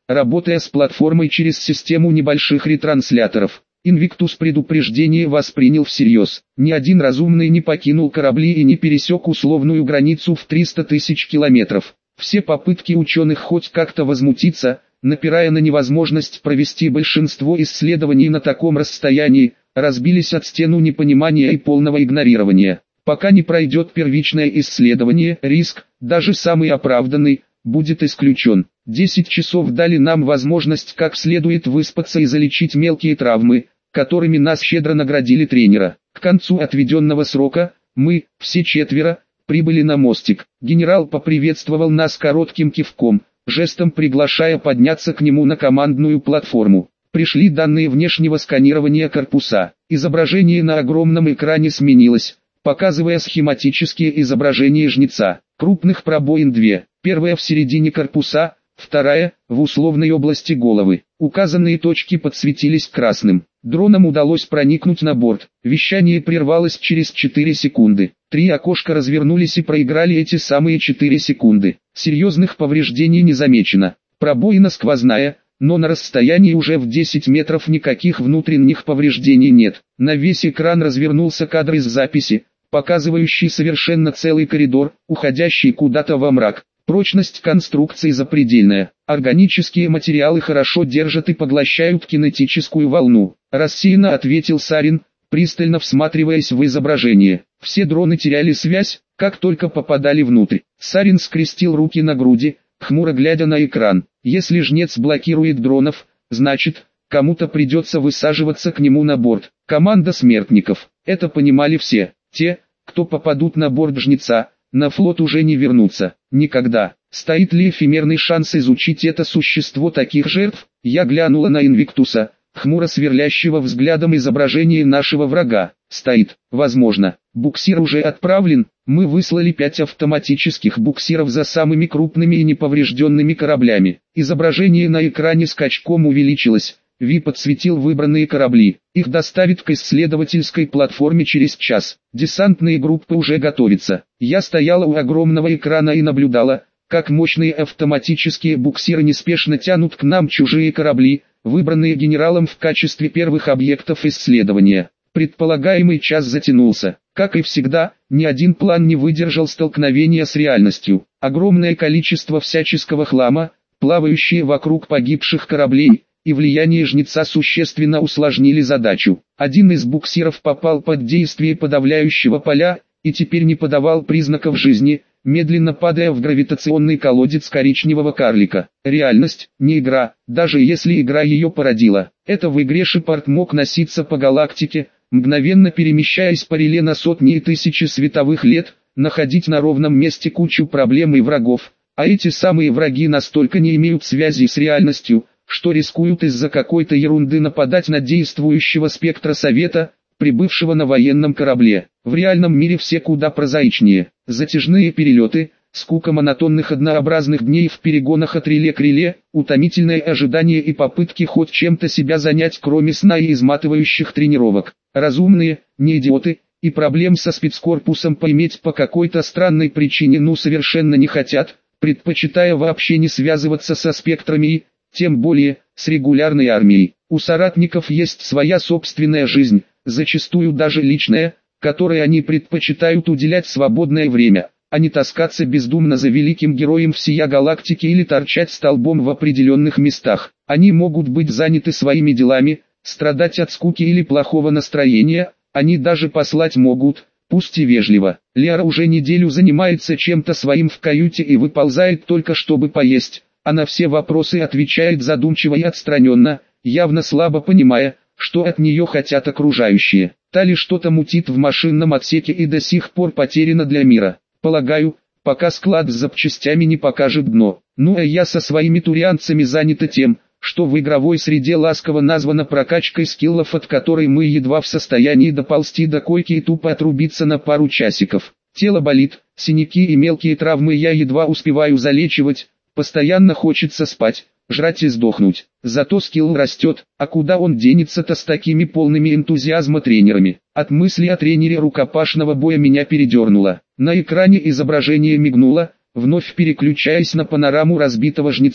работая с платформой через систему небольших ретрансляторов. Инвиктус предупреждение воспринял всерьез. Ни один разумный не покинул корабли и не пересек условную границу в 300 тысяч километров. Все попытки ученых хоть как-то возмутиться, напирая на невозможность провести большинство исследований на таком расстоянии, разбились от стену непонимания и полного игнорирования. Пока не пройдет первичное исследование, риск, даже самый оправданный, будет исключен. 10 часов дали нам возможность как следует выспаться и залечить мелкие травмы, которыми нас щедро наградили тренера. К концу отведенного срока, мы, все четверо, прибыли на мостик. Генерал поприветствовал нас коротким кивком, жестом приглашая подняться к нему на командную платформу. Пришли данные внешнего сканирования корпуса. Изображение на огромном экране сменилось, показывая схематические изображения жнеца. Крупных пробоин две, первая в середине корпуса, вторая в условной области головы. Указанные точки подсветились красным. Дронам удалось проникнуть на борт. Вещание прервалось через 4 секунды. 3 окошка развернулись и проиграли эти самые 4 секунды. Серьезных повреждений не замечено. Пробоина сквозная, но на расстоянии уже в 10 метров никаких внутренних повреждений нет. На весь экран развернулся кадр из записи, показывающий совершенно целый коридор, уходящий куда-то во мрак. Прочность конструкции запредельная. Органические материалы хорошо держат и поглощают кинетическую волну. Рассеянно ответил Сарин, пристально всматриваясь в изображение. Все дроны теряли связь, как только попадали внутрь. Сарин скрестил руки на груди, хмуро глядя на экран. Если жнец блокирует дронов, значит, кому-то придется высаживаться к нему на борт. Команда смертников. Это понимали все. Те, кто попадут на борт жнеца, на флот уже не вернутся. Никогда. Стоит ли эфемерный шанс изучить это существо таких жертв? Я глянула на Инвиктуса, хмуро сверлящего взглядом изображение нашего врага. Стоит. Возможно. Буксир уже отправлен. Мы выслали 5 автоматических буксиров за самыми крупными и неповрежденными кораблями. Изображение на экране скачком увеличилось. Ви подсветил выбранные корабли. Их доставят к исследовательской платформе через час. Десантные группы уже готовятся. Я стояла у огромного экрана и наблюдала, как мощные автоматические буксиры неспешно тянут к нам чужие корабли, выбранные генералом в качестве первых объектов исследования. Предполагаемый час затянулся. Как и всегда, ни один план не выдержал столкновения с реальностью. Огромное количество всяческого хлама, плавающие вокруг погибших кораблей, и влияние жнеца существенно усложнили задачу. Один из буксиров попал под действие подавляющего поля, и теперь не подавал признаков жизни, медленно падая в гравитационный колодец коричневого карлика. Реальность, не игра, даже если игра ее породила. Это в игре Шепард мог носиться по галактике, мгновенно перемещаясь по реле на сотни и тысячи световых лет, находить на ровном месте кучу проблем и врагов, а эти самые враги настолько не имеют связи с реальностью, что рискуют из-за какой-то ерунды нападать на действующего спектра Совета, прибывшего на военном корабле. В реальном мире все куда прозаичнее. Затяжные перелеты, скука монотонных однообразных дней в перегонах от реле к реле, утомительное ожидание и попытки хоть чем-то себя занять кроме сна и изматывающих тренировок. Разумные, не идиоты, и проблем со спецкорпусом поиметь по какой-то странной причине совершенно не хотят, предпочитая вообще не связываться со спектрами и, тем более, с регулярной армией. У соратников есть своя собственная жизнь, зачастую даже личная, которой они предпочитают уделять свободное время, а не таскаться бездумно за великим героем всея галактики или торчать столбом в определенных местах. Они могут быть заняты своими делами, страдать от скуки или плохого настроения, они даже послать могут, пусть и вежливо. Лера уже неделю занимается чем-то своим в каюте и выползает только чтобы поесть. Она все вопросы отвечает задумчиво и отстраненно, явно слабо понимая, что от нее хотят окружающие. Та ли что-то мутит в машинном отсеке и до сих пор потеряна для мира. Полагаю, пока склад с запчастями не покажет дно. Ну а я со своими турианцами занята тем, что в игровой среде ласково названо прокачкой скиллов, от которой мы едва в состоянии доползти до койки и тупо отрубиться на пару часиков. Тело болит, синяки и мелкие травмы я едва успеваю залечивать. Постоянно хочется спать, жрать и сдохнуть. Зато скилл растет, а куда он денется-то с такими полными энтузиазма тренерами? От мысли о тренере рукопашного боя меня передернуло. На экране изображение мигнуло, вновь переключаясь на панораму разбитого жнеца.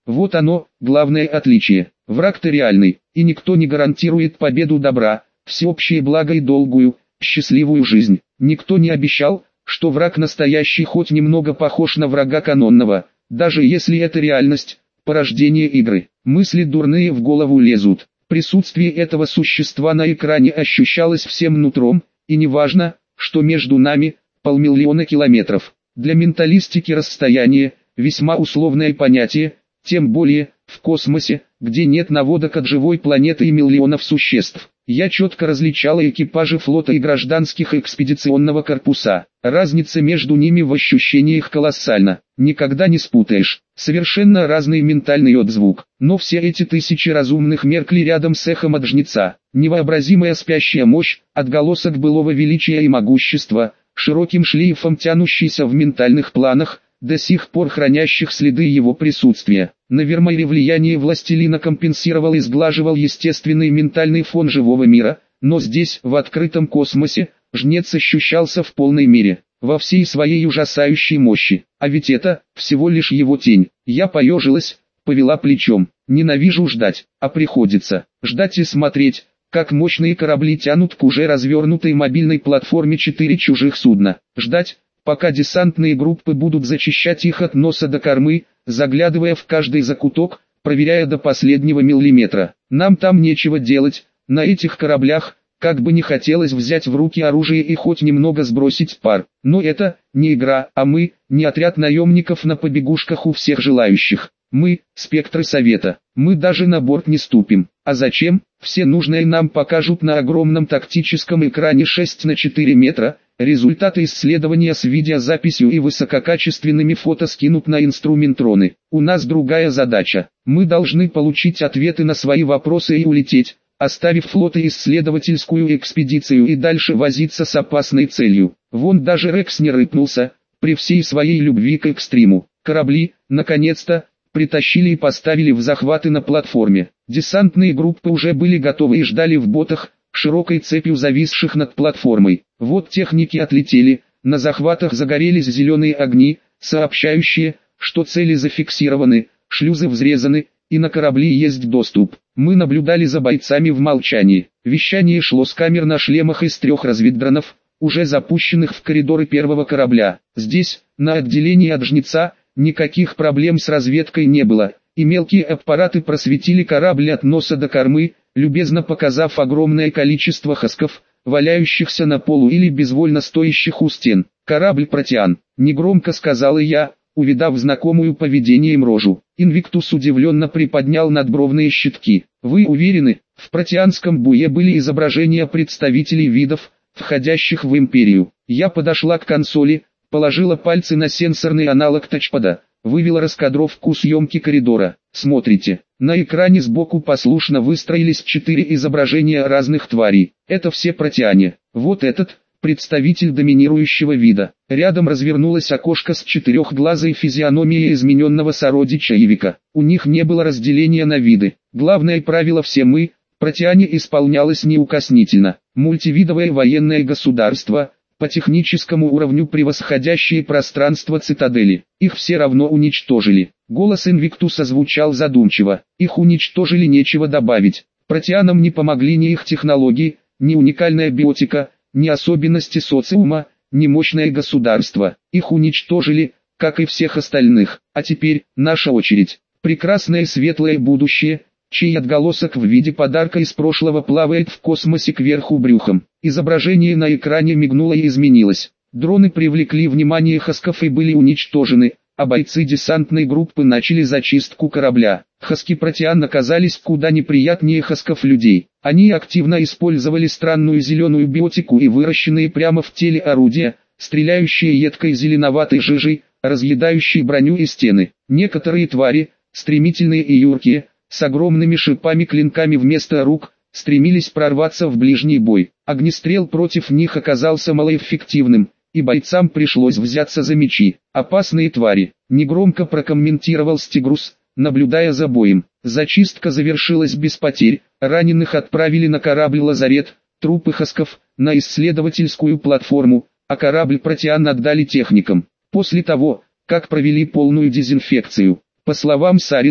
Вот оно, главное отличие. Враг-то реальный, и никто не гарантирует победу добра, всеобщее благо и долгую, счастливую жизнь. Никто не обещал, что враг настоящий хоть немного похож на врага канонного, даже если это реальность, порождение игры. Мысли дурные в голову лезут. Присутствие этого существа на экране ощущалось всем нутром, и неважно, что между нами 500 000 километров. Для менталистики расстояние – весьма условное понятие, тем более в космосе, где нет наводок от живой планеты и миллионов существ. Я четко различала экипажи флота и гражданских экспедиционного корпуса. Разница между ними в ощущениях колоссальна. Никогда не спутаешь. Совершенно разный ментальный отзвук. Но все эти тысячи разумных меркли рядом с эхом от жнеца. Невообразимая спящая мощь, отголосок былого величия и могущества, широким шлейфом тянущийся в ментальных планах, до сих пор хранящих следы его присутствия. На Вермайре влияние властелина компенсировал и сглаживал естественный ментальный фон живого мира, но здесь, в открытом космосе, жнец ощущался в полной мере, во всей своей ужасающей мощи. А ведь это, всего лишь его тень. Я поежилась, повела плечом. Ненавижу ждать, а приходится. Ждать и смотреть, как мощные корабли тянут к уже развернутой мобильной платформе 4 чужих судна. Ждать, пока десантные группы будут зачищать их от носа до кормы, заглядывая в каждый закуток, проверяя до последнего миллиметра. Нам там нечего делать, на этих кораблях, как бы не хотелось взять в руки оружие и хоть немного сбросить пар. Но это не игра, а мы, не отряд наемников на побегушках у всех желающих. Мы, спектры совета, мы даже на борт не ступим. А зачем? Все нужное нам покажут на огромном тактическом экране 6 на 4 метра, результаты исследования с видеозаписью и высококачественными фото скинут на инструментроны. У нас другая задача. Мы должны получить ответы на свои вопросы и улететь, оставив флот и исследовательскую экспедицию и дальше возиться с опасной целью. Вон даже Рекс не рыпнулся, при всей своей любви к экстриму. Корабли, наконец-то, притащили и поставили в захваты на платформе. Десантные группы уже были готовы и ждали в ботах, широкой цепью зависших над платформой. Вот техники отлетели, на захватах загорелись зеленые огни, сообщающие, что цели зафиксированы, шлюзы взрезаны, и на корабли есть доступ. Мы наблюдали за бойцами в молчании. Вещание шло с камер на шлемах из 3 разведдронов, уже запущенных в коридоры первого корабля. Здесь, на отделении от жнеца, никаких проблем с разведкой не было, и мелкие аппараты просветили корабль от носа до кормы, любезно показав огромное количество хасков, валяющихся на полу или безвольно стоящих у стен. «Корабль Протеан», — негромко сказала я, увидав знакомую поведением рожу. Инвиктус удивленно приподнял надбровные щитки. «Вы уверены?» В протеанском буе были изображения представителей видов, входящих в империю. Я подошла к консоли, положила пальцы на сенсорный аналог тачпада, вывела раскадровку съемки коридора. Смотрите, на экране сбоку послушно выстроились 4 изображения разных тварей. Это все протеане. Вот этот, представитель доминирующего вида. Рядом развернулось окошко с 4-глазой физиономией измененного сородича Ивика. У них не было разделения на виды. Главное правило «все мы», протеане, исполнялось неукоснительно. Мультивидовое военное государство, по техническому уровню превосходящие пространство цитадели. Их все равно уничтожили. Голос Инвиктуса звучал задумчиво. Их уничтожили, нечего добавить. Протеанам не помогли ни их технологии, ни уникальная биотика, ни особенности социума, ни мощное государство. Их уничтожили, как и всех остальных. А теперь, наша очередь. Прекрасное светлое будущее, чей отголосок в виде подарка из прошлого плавает в космосе кверху брюхом. Изображение на экране мигнуло и изменилось. Дроны привлекли внимание хасков и были уничтожены, а бойцы десантной группы начали зачистку корабля. Хаски протеан оказались куда неприятнее хасков людей. Они активно использовали странную зеленую биотику и выращенные прямо в теле орудия, стреляющие едкой зеленоватой жижей, разъедающие броню и стены. Некоторые твари, стремительные и юркие, с огромными шипами-клинками вместо рук, стремились прорваться в ближний бой. Огнестрел против них оказался малоэффективным, и бойцам пришлось взяться за мечи. «Опасные твари», — негромко прокомментировал Стигрус, наблюдая за боем. Зачистка завершилась без потерь, раненых отправили на корабль-лазарет, трупы хасков — на исследовательскую платформу, а корабль Протеан отдали техникам. После того, как провели полную дезинфекцию. По словам Сарина,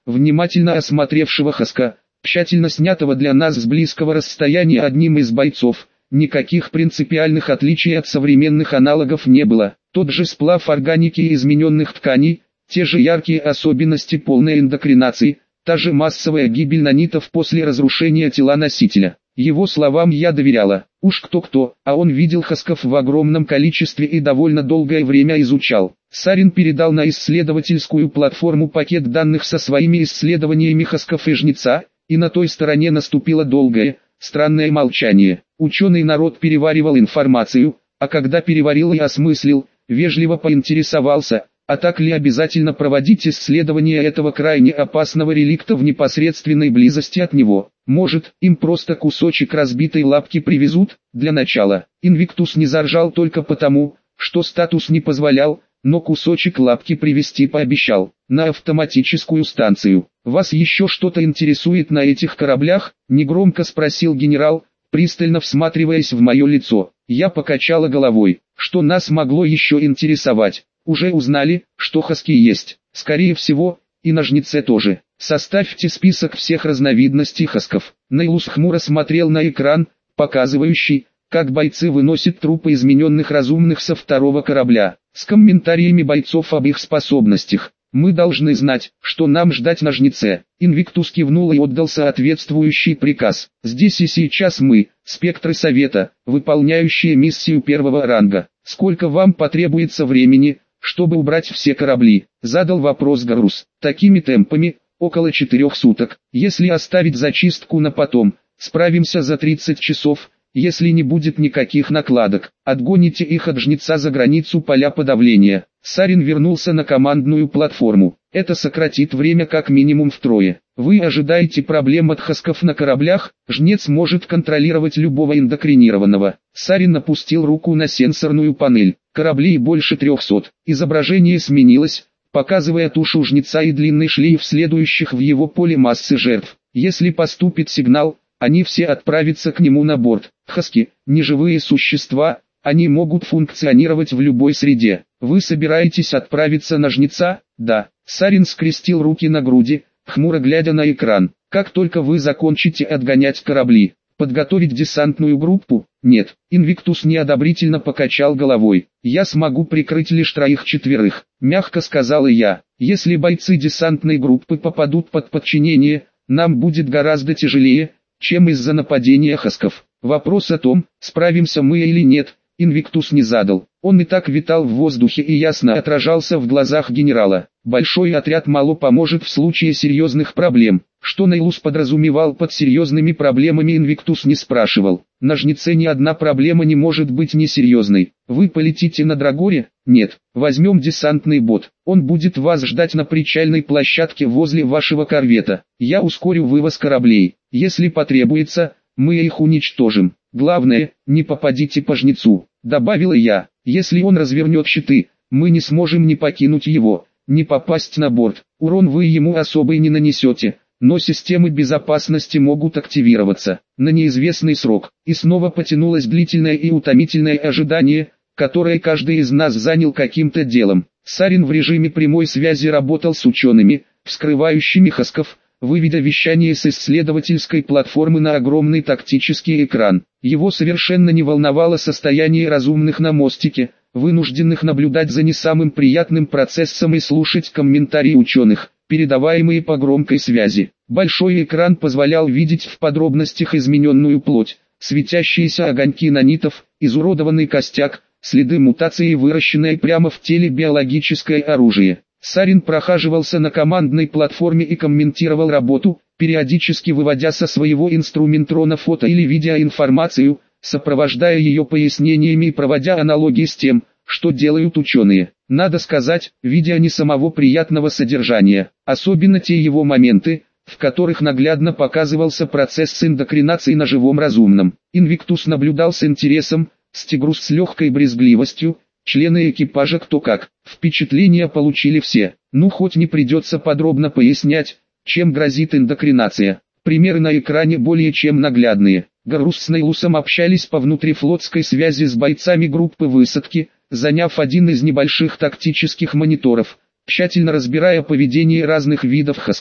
внимательно осмотревшего Хаска, тщательно снятого для нас с близкого расстояния одним из бойцов. Никаких принципиальных отличий от современных аналогов не было. Тот же сплав органики и измененных тканей, те же яркие особенности полной эндокринации, та же массовая гибель нанитов после разрушения тела носителя. Его словам я доверяла. Уж кто-кто, а он видел хасков в огромном количестве и довольно долгое время изучал. Сарин передал на исследовательскую платформу пакет данных со своими исследованиями хасков и жнеца, и на той стороне наступило долгое, странное молчание. Ученый народ переваривал информацию, а когда переварил и осмыслил, вежливо поинтересовался, а так ли обязательно проводить исследование этого крайне опасного реликта в непосредственной близости от него? Может, им просто кусочек разбитой лапки привезут? Для начала, Инвиктус не заржал только потому, что статус не позволял, но кусочек лапки привезти пообещал. На автоматическую станцию. «Вас еще что-то интересует на этих кораблях?» – негромко спросил генерал, пристально всматриваясь в мое лицо. Я покачала головой. Что нас могло еще интересовать? Уже узнали, что хаски есть. Скорее всего, и на жнеце тоже. Составьте список всех разновидностей хасков. Нейлус хмуро смотрел на экран, показывающий, как бойцы выносят трупы измененных разумных со второго корабля, с комментариями бойцов об их способностях. Мы должны знать, что нам ждать на жнеце. Инвиктус кивнул и отдал соответствующий приказ. Здесь и сейчас мы, спектры Совета, выполняющие миссию первого ранга. Сколько вам потребуется времени, чтобы убрать все корабли? Задал вопрос Гарус. Такими темпами, около 4 суток. Если оставить зачистку на потом, справимся за 30 часов. Если не будет никаких накладок, отгоните их от жнеца за границу поля подавления. Сарин вернулся на командную платформу. Это сократит время как минимум втрое. Вы ожидаете проблем от хасков на кораблях? Жнец может контролировать любого эндокринированного. Сарин опустил руку на сенсорную панель. Кораблей больше 300. Изображение сменилось, показывая тушу жнеца и длинный шлейф следующих в его поле массы жертв. Если поступит сигнал, они все отправятся к нему на борт. Хаски – неживые существа, они могут функционировать в любой среде. Вы собираетесь отправиться на жнеца? Да. Сарин скрестил руки на груди, хмуро глядя на экран. Как только вы закончите отгонять корабли, подготовить десантную группу? Нет. Инвиктус неодобрительно покачал головой. Я смогу прикрыть лишь 3-4, мягко сказала я. Если бойцы десантной группы попадут под подчинение, нам будет гораздо тяжелее, чем из-за нападения хасков. Вопрос о том, справимся мы или нет, Инвиктус не задал. Он и так витал в воздухе и ясно отражался в глазах генерала. Большой отряд мало поможет в случае серьезных проблем. Что Нейлус подразумевал под серьезными проблемами, Инвиктус не спрашивал. На жнеце ни одна проблема не может быть несерьезной. Вы полетите на Драгоре? Нет. Возьмем десантный бот. Он будет вас ждать на причальной площадке возле вашего корвета. Я ускорю вывоз кораблей. Если потребуется, мы их уничтожим. Главное, не попадите по жнецу, добавила я. Если он развернет щиты, мы не сможем ни покинуть его, ни попасть на борт. Урон вы ему особый не нанесете, но системы безопасности могут активироваться на неизвестный срок. И снова потянулось длительное и утомительное ожидание, которое каждый из нас занял каким-то делом. Сарин в режиме прямой связи работал с учеными, вскрывающими хасков, выведя вещание с исследовательской платформы на огромный тактический экран. Его совершенно не волновало состояние разумных на мостике, вынужденных наблюдать за не самым приятным процессом и слушать комментарии ученых, передаваемые по громкой связи. Большой экран позволял видеть в подробностях измененную плоть, светящиеся огоньки нанитов, изуродованный костяк, следы мутации, выращенное прямо в теле биологическое оружие. Сарин прохаживался на командной платформе и комментировал работу, периодически выводя со своего инструментрона фото или видеоинформацию, сопровождая ее пояснениями и проводя аналогии с тем, что делают ученые. Надо сказать, видео не самого приятного содержания, особенно те его моменты, в которых наглядно показывался процесс эндокринации на живом разумном. Инвиктус наблюдал с интересом, Стигрус с легкой брезгливостью, члены экипажа кто как. Впечатления получили все. Ну хоть не придется подробно пояснять, чем грозит эндокринация. Примеры на экране более чем наглядные. Гарус с Нейлусом общались по внутрифлотской связи с бойцами группы высадки, заняв один из небольших тактических мониторов, тщательно разбирая поведение разных видов хасков.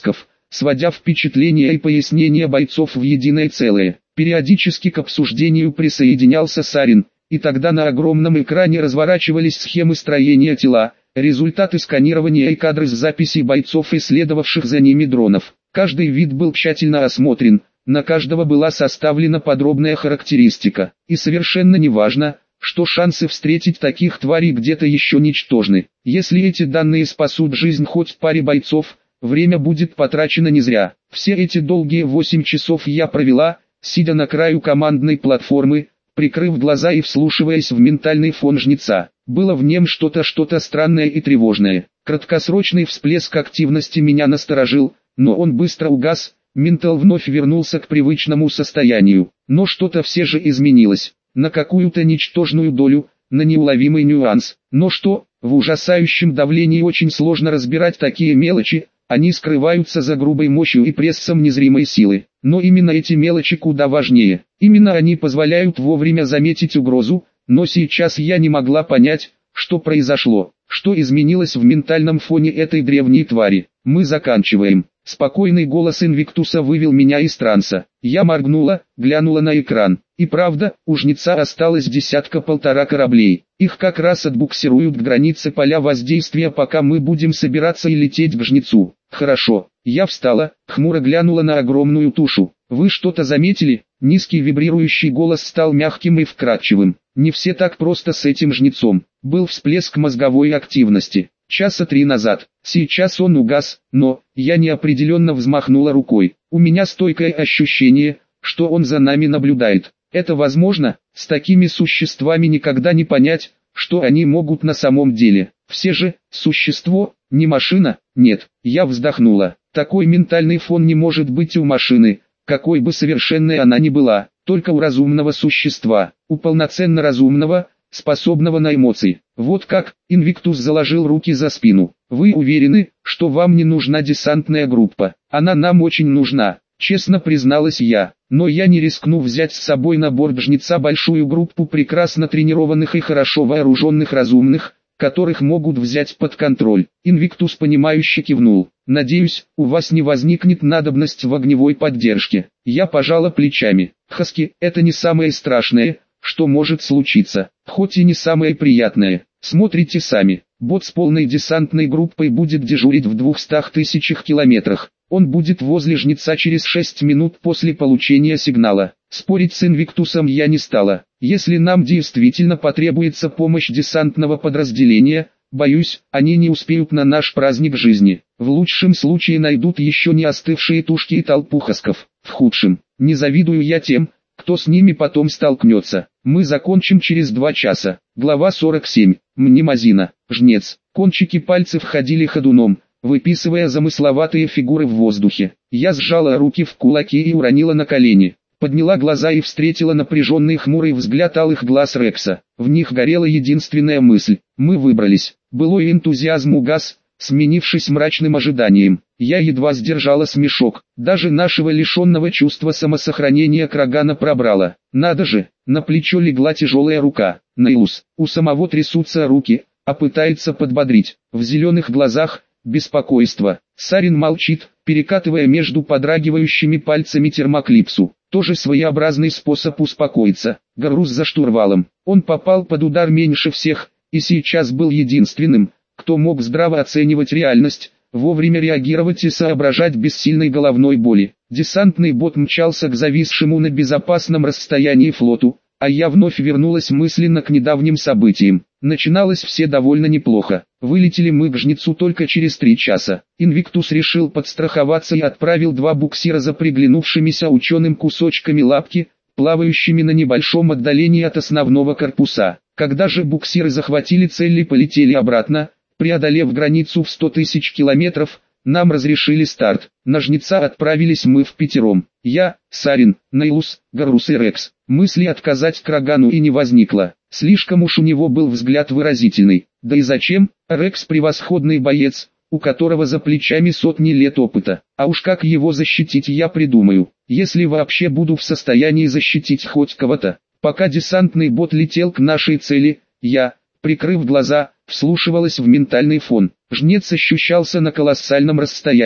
сводя впечатления и пояснения бойцов в единое целое. Периодически к обсуждению присоединялся Сарин, и тогда на огромном экране разворачивались схемы строения тела, результаты сканирования и кадры с записей бойцов и следовавших за ними дронов. Каждый вид был тщательно осмотрен, на каждого была составлена подробная характеристика. И совершенно неважно, что шансы встретить таких тварей где-то еще ничтожны. Если эти данные спасут жизнь хоть паре бойцов, время будет потрачено не зря. Все эти долгие 8 часов я провела, сидя на краю командной платформы, прикрыв глаза и вслушиваясь в ментальный фон жнеца. Было в нем что-то странное и тревожное. Краткосрочный всплеск активности меня насторожил, но он быстро угас, ментал вновь вернулся к привычному состоянию. Но что-то все же изменилось, на какую-то ничтожную долю, на неуловимый нюанс. Но что, в ужасающем давлении очень сложно разбирать такие мелочи, они скрываются за грубой мощью и прессом незримой силы. Но именно эти мелочи куда важнее. Именно они позволяют вовремя заметить угрозу, но сейчас я не могла понять, что произошло, что изменилось в ментальном фоне этой древней твари. Мы заканчиваем. Спокойный голос Инвиктуса вывел меня из транса. Я моргнула, глянула на экран. И правда, у жнеца осталось десятка-полтора кораблей. Их как раз отбуксируют к границе поля воздействия, пока мы будем собираться и лететь к жнецу. Хорошо. Я встала, хмуро глянула на огромную тушу. Вы что-то заметили? Низкий вибрирующий голос стал мягким и вкрадчивым. Не все так просто с этим жнецом. Был всплеск мозговой активности. Часа 3 назад. Сейчас он угас, но я неопределенно взмахнула рукой. У меня стойкое ощущение, что он за нами наблюдает. Это возможно, с такими существами никогда не понять, что они могут на самом деле. Все же, существо, не машина, нет. Я вздохнула. Такой ментальный фон не может быть у машины, какой бы совершенной она ни была, только у разумного существа, у полноценно разумного, способного на эмоции. Вот как, Инвиктус заложил руки за спину. Вы уверены, что вам не нужна десантная группа? Она нам очень нужна, честно призналась я. Но я не рискну взять с собой на борт жнеца большую группу прекрасно тренированных и хорошо вооруженных разумных, которых могут взять под контроль. Инвиктус понимающе кивнул. Надеюсь, у вас не возникнет надобность в огневой поддержке. Я пожала плечами. Хаски, это не самое страшное, что может случиться, хоть и не самое приятное. Смотрите сами. Бот с полной десантной группой будет дежурить в 200 тысячах километрах. Он будет возле жнеца через 6 минут после получения сигнала. Спорить с Инвиктусом я не стала. Если нам действительно потребуется помощь десантного подразделения, боюсь, они не успеют на наш праздник жизни. В лучшем случае найдут еще не остывшие тушки и толпу хасков. В худшем, не завидую я тем, кто с ними потом столкнется. Мы закончим через 2 часа. Глава 47. Мнемозина. Жнец. Кончики пальцев ходили ходуном, выписывая замысловатые фигуры в воздухе. Я сжала руки в кулаки и уронила на колени. Подняла глаза и встретила напряженный хмурый взгляд алых глаз Рекса. В них горела единственная мысль. Мы выбрались. Былой энтузиазм угас, сменившись мрачным ожиданием. Я едва сдержала смешок. Даже нашего лишенного чувства самосохранения Крагана пробрало. Надо же, на плечо легла тяжелая рука. Наилус, у самого трясутся руки, а пытается подбодрить. В зеленых глазах беспокойство. Сарин молчит, перекатывая между подрагивающими пальцами термоклипсу. Тоже своеобразный способ успокоиться. Груз за штурвалом. Он попал под удар меньше всех, и сейчас был единственным, кто мог здраво оценивать реальность, вовремя реагировать и соображать без сильной головной боли. Десантный бот мчался к зависшему на безопасном расстоянии флоту, а я вновь вернулась мысленно к недавним событиям. Начиналось все довольно неплохо. Вылетели мы к жнецу только через 3 часа. Инвиктус решил подстраховаться и отправил 2 буксира за приглянувшимися ученым кусочками лапки, плавающими на небольшом отдалении от основного корпуса. Когда же буксиры захватили цель и полетели обратно, преодолев границу в 100 тысяч километров, нам разрешили старт. На жнеца отправились мы впятером. Я, Сарин, Наилус, Гарус и Рекс. Мысли отказать Крагану и не возникло. Слишком уж у него был взгляд выразительный. Да и зачем? Рекс превосходный боец, у которого за плечами сотни лет опыта. А уж как его защитить я придумаю, если вообще буду в состоянии защитить хоть кого-то. Пока десантный бот летел к нашей цели, я, прикрыв глаза, вслушивалась в ментальный фон. Жнец ощущался на колоссальном расстоянии.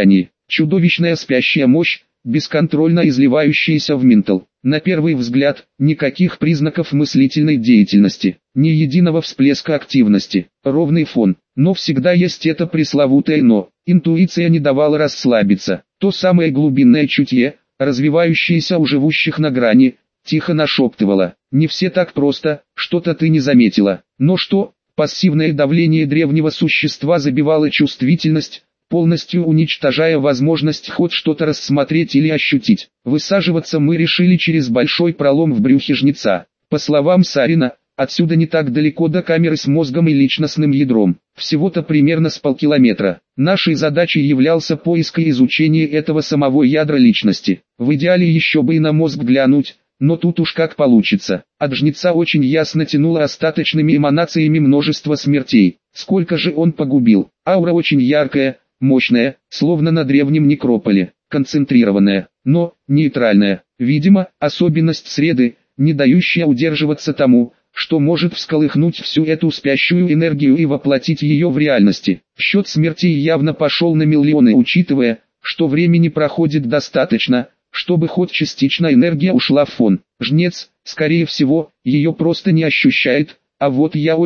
Чудовищная спящая мощь, бесконтрольно изливающаяся в ментал. На первый взгляд, никаких признаков мыслительной деятельности, ни единого всплеска активности, ровный фон. Но всегда есть это пресловутое «но». Интуиция не давала расслабиться. То самое глубинное чутье, развивающееся у живущих на грани, тихо нашептывало: «Не все так просто, что-то ты не заметила». Но что? Пассивное давление древнего существа забивало чувствительность, полностью уничтожая возможность хоть что-то рассмотреть или ощутить. Высаживаться мы решили через большой пролом в брюхе жнеца. По словам Сарина, отсюда не так далеко до камеры с мозгом и личностным ядром, всего-то примерно с полкилометра. Нашей задачей являлся поиск и изучение этого самого ядра личности. В идеале еще бы и на мозг глянуть, но тут уж как получится. От жнеца очень ясно тянуло остаточными эманациями множества смертей. Сколько же он погубил. Аура очень яркая, мощная, словно на древнем некрополе, концентрированная, но нейтральная. Видимо, особенность среды, не дающая удерживаться тому, что может всколыхнуть всю эту спящую энергию и воплотить ее в реальности. Счет смертей явно пошел на миллионы, учитывая, что времени проходит достаточно, чтобы хоть частично энергия ушла в фон. Жнец, скорее всего, ее просто не ощущает, а вот я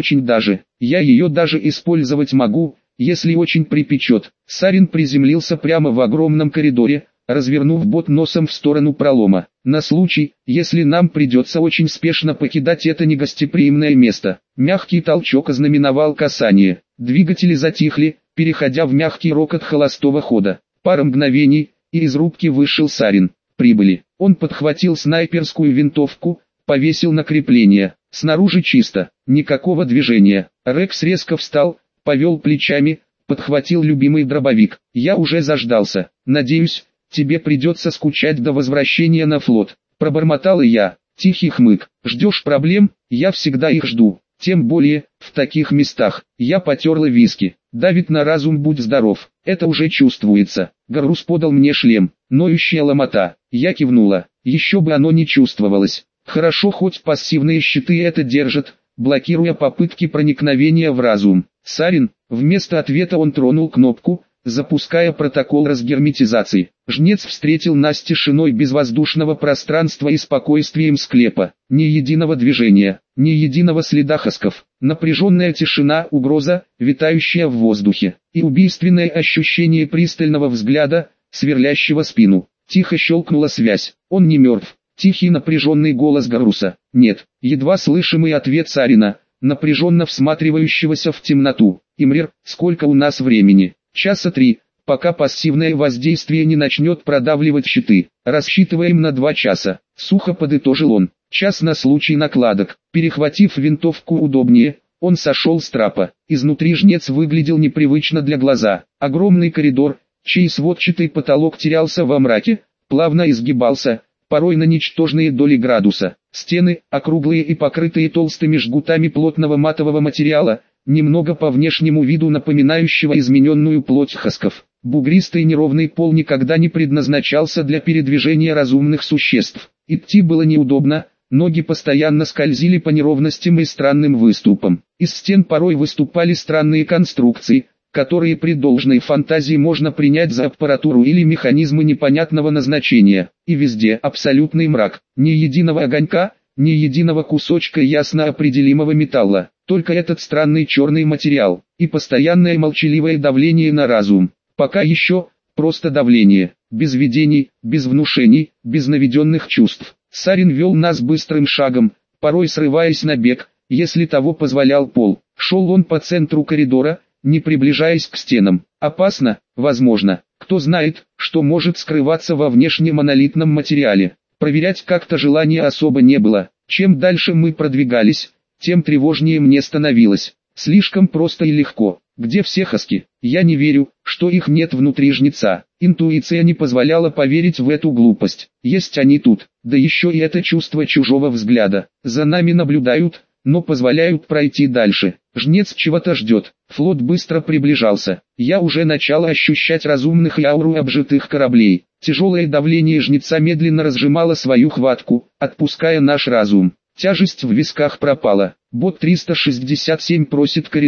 ее даже использовать могу, если очень припечет. Сарин приземлился прямо в огромном коридоре, развернув бот носом в сторону пролома. На случай, если нам придется очень спешно покидать это негостеприимное место. Мягкий толчок ознаменовал касание. Двигатели затихли, переходя в мягкий рокот холостого хода. Пара мгновений, и из рубки вышел Сарин. Прибыли. Он подхватил снайперскую винтовку, повесил на крепление. Снаружи чисто, никакого движения. Рекс резко встал, повел плечами, подхватил любимый дробовик. Я уже заждался. Надеюсь, тебе придется скучать до возвращения на флот. Пробормотал и я. Тихий хмык. Ждешь проблем? Я всегда их жду. Тем более, в таких местах. Я потерла виски. Давит на разум, будь здоров. Это уже чувствуется. Гарус подал мне шлем. Ноющая ломота. Я кивнула. Еще бы оно не чувствовалось. Хорошо, хоть пассивные щиты это держат, блокируя попытки проникновения в разум. Сарин, вместо ответа он тронул кнопку, запуская протокол разгерметизации. Жнец встретил нас тишиной безвоздушного пространства и спокойствием склепа. Ни единого движения, ни единого следа хасков. Напряженная тишина, угроза, витающая в воздухе. И убийственное ощущение пристального взгляда, сверлящего спину. Тихо щелкнула связь. Он не мертв. Тихий напряженный голос Гаруса. Нет. Едва слышимый ответ Сарина, напряженно всматривающегося в темноту. Имрир, сколько у нас времени? Часа 3, пока пассивное воздействие не начнет продавливать щиты. Рассчитываем на 2 часа. Сухо подытожил он. Час на случай накладок. Перехватив винтовку удобнее, он сошел с трапа. Изнутри жнец выглядел непривычно для глаза. Огромный коридор, чей сводчатый потолок терялся во мраке, плавно изгибался, порой на ничтожные доли градуса. Стены, округлые и покрытые толстыми жгутами плотного матового материала, немного по внешнему виду напоминающего измененную плоть хасков. Бугристый неровный пол никогда не предназначался для передвижения разумных существ. Идти было неудобно, ноги постоянно скользили по неровностям и странным выступам. Из стен порой выступали странные конструкции, которые при должной фантазии можно принять за аппаратуру или механизмы непонятного назначения. И везде абсолютный мрак, ни единого огонька, ни единого кусочка ясно определимого металла, только этот странный черный материал, и постоянное молчаливое давление на разум. Пока еще, просто давление, без видений, без внушений, без наведенных чувств. Сарин вел нас быстрым шагом, порой срываясь на бег, если того позволял пол. Шел он по центру коридора, не приближаясь к стенам. Опасно, возможно. Кто знает, что может скрываться во внешнем монолитном материале. Проверять как-то желания особо не было. Чем дальше мы продвигались, тем тревожнее мне становилось. Слишком просто и легко. Где все хаски? Я не верю, что их нет внутри жнеца. Интуиция не позволяла поверить в эту глупость. Есть они тут, да еще и это чувство чужого взгляда. За нами наблюдают, но позволяют пройти дальше. Жнец чего-то ждет. Флот быстро приближался. Я уже начал ощущать разумных и ауру обжитых кораблей. Тяжелое давление жнеца медленно разжимало свою хватку, отпуская наш разум. Тяжесть в висках пропала. Бот 367 просит коридор.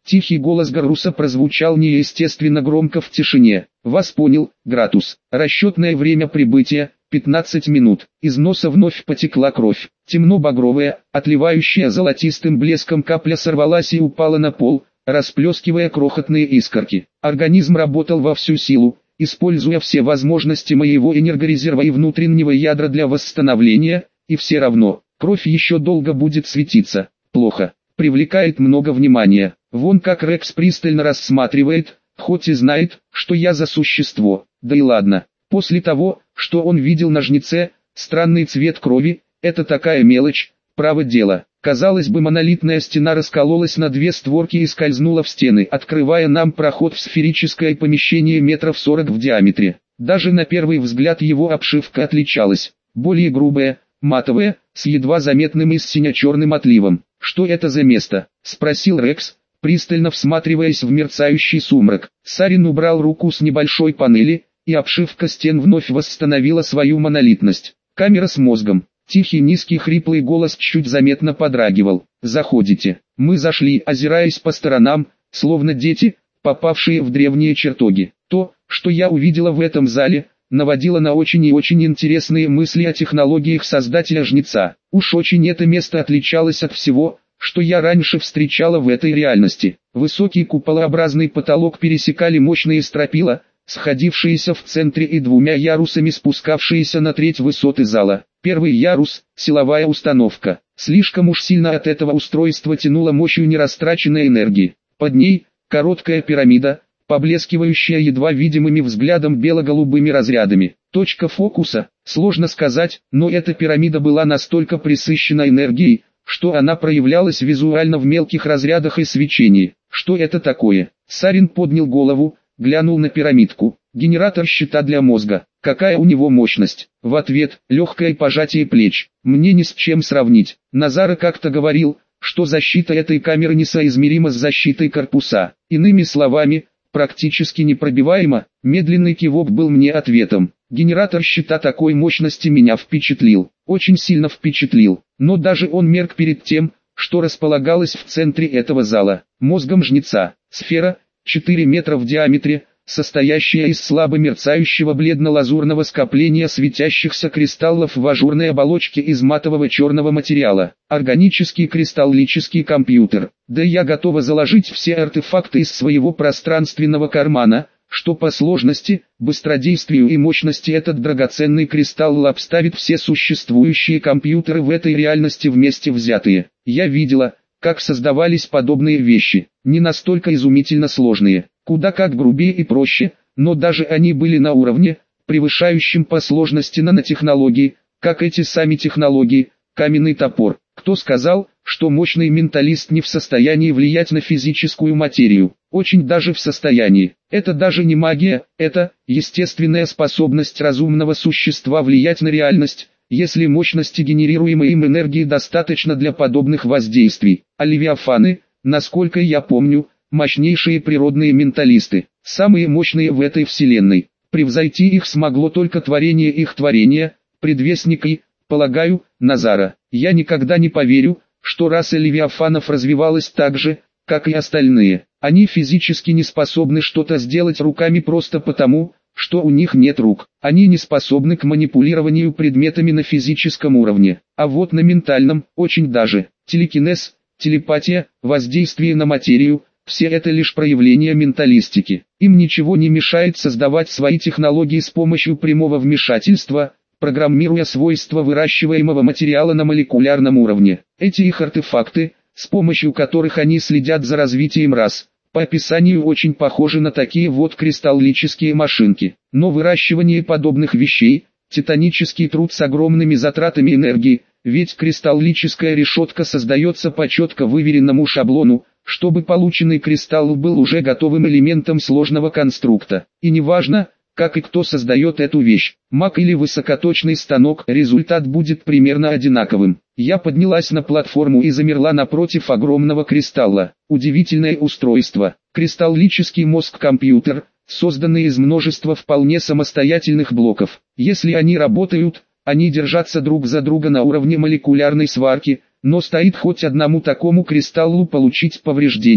Тихий голос Гаруса прозвучал неестественно громко в тишине. «Вас понял, Гратус. Расчетное время прибытия – 15 минут». Из носа вновь потекла кровь. Темно-багровая, отливающая золотистым блеском капля сорвалась и упала на пол, расплескивая крохотные искорки. Организм работал во всю силу, используя все возможности моего энергорезерва и внутреннего ядра для восстановления, и все равно, кровь еще долго будет светиться. Плохо. Привлекает много внимания. Вон как Рекс пристально рассматривает, хоть и знает, что я за существо. Да и ладно. После того, что он видел на жнеце, странный цвет крови, это такая мелочь, право дело. Казалось бы, монолитная стена раскололась на две створки и скользнула в стены, открывая нам проход в сферическое помещение метров 40 в диаметре. Даже на первый взгляд его обшивка отличалась. Более грубая, матовая, с едва заметным и сине-черным отливом. «Что это за место?» – спросил Рекс, пристально всматриваясь в мерцающий сумрак. Сарин убрал руку с небольшой панели, и обшивка стен вновь восстановила свою монолитность. «Камера с мозгом». Тихий низкий хриплый голос чуть заметно подрагивал. «Заходите». Мы зашли, озираясь по сторонам, словно дети, попавшие в древние чертоги. То, что я увидела в этом зале, наводило на очень и очень интересные мысли о технологиях создателя жнеца. Уж очень это место отличалось от всего, что я раньше встречала в этой реальности. Высокий куполообразный потолок пересекали мощные стропила, сходившиеся в центре и двумя ярусами спускавшиеся на треть высоты зала. Первый ярус – силовая установка. Слишком уж сильно от этого устройства тянуло мощью нерастраченной энергии. Под ней – короткая пирамида, поблескивающая едва видимыми взглядом бело-голубыми разрядами. Точка фокуса, сложно сказать, но эта пирамида была настолько пресыщена энергией, что она проявлялась визуально в мелких разрядах и свечении. Что это такое? Сарин поднял голову, глянул на пирамидку. Генератор щита для мозга. Какая у него мощность? В ответ, легкое пожатие плеч. Мне ни с чем сравнить. Назара как-то говорил, что защита этой камеры несоизмерима с защитой корпуса. Иными словами, практически непробиваемо. Медленный кивок был мне ответом. Генератор щита такой мощности меня впечатлил. Очень сильно впечатлил. Но даже он мерк перед тем, что располагалось в центре этого зала. Мозгом жнеца. Сфера, 4 метра в диаметре, состоящая из слабо мерцающего бледно-лазурного скопления светящихся кристаллов в ажурной оболочке из матового черного материала. Органический кристаллический компьютер. Да я готова заложить все артефакты из своего пространственного кармана, что по сложности, быстродействию и мощности этот драгоценный кристалл обставит все существующие компьютеры в этой реальности вместе взятые. Я видела, как создавались подобные вещи, не настолько изумительно сложные, куда как грубее и проще, но даже они были на уровне, превышающем по сложности нанотехнологии, как эти сами технологии, каменный топор. Кто сказал, что мощный менталист не в состоянии влиять на физическую материю? Очень даже в состоянии. Это даже не магия, это естественная способность разумного существа влиять на реальность, если мощности генерируемой им энергии достаточно для подобных воздействий. А левиафаны, насколько я помню, мощнейшие природные менталисты, самые мощные в этой вселенной. Превзойти их смогло только творение их творения, предвестник и, полагаю, Назара. Я никогда не поверю, что раса левиафанов развивалась так же, как и остальные. Они физически не способны что-то сделать руками просто потому, что у них нет рук. Они не способны к манипулированию предметами на физическом уровне. А вот на ментальном, очень даже. Телекинез, телепатия, воздействие на материю – все это лишь проявление менталистики. Им ничего не мешает создавать свои технологии с помощью прямого вмешательства, программируя свойства выращиваемого материала на молекулярном уровне. Эти их артефакты, с помощью которых они следят за развитием рас, по описанию очень похожи на такие вот кристаллические машинки. Но выращивание подобных вещей – титанический труд с огромными затратами энергии, ведь кристаллическая решетка создается по четко выверенному шаблону, чтобы полученный кристалл был уже готовым элементом сложного конструкта. И неважно, как и кто создает эту вещь, маг или высокоточный станок, результат будет примерно одинаковым. Я поднялась на платформу и замерла напротив огромного кристалла. Удивительное устройство. Кристаллический мозг-компьютер, созданный из множества вполне самостоятельных блоков. Если они работают, они держатся друг за друга на уровне молекулярной сварки, но стоит хоть одному такому кристаллу получить повреждение,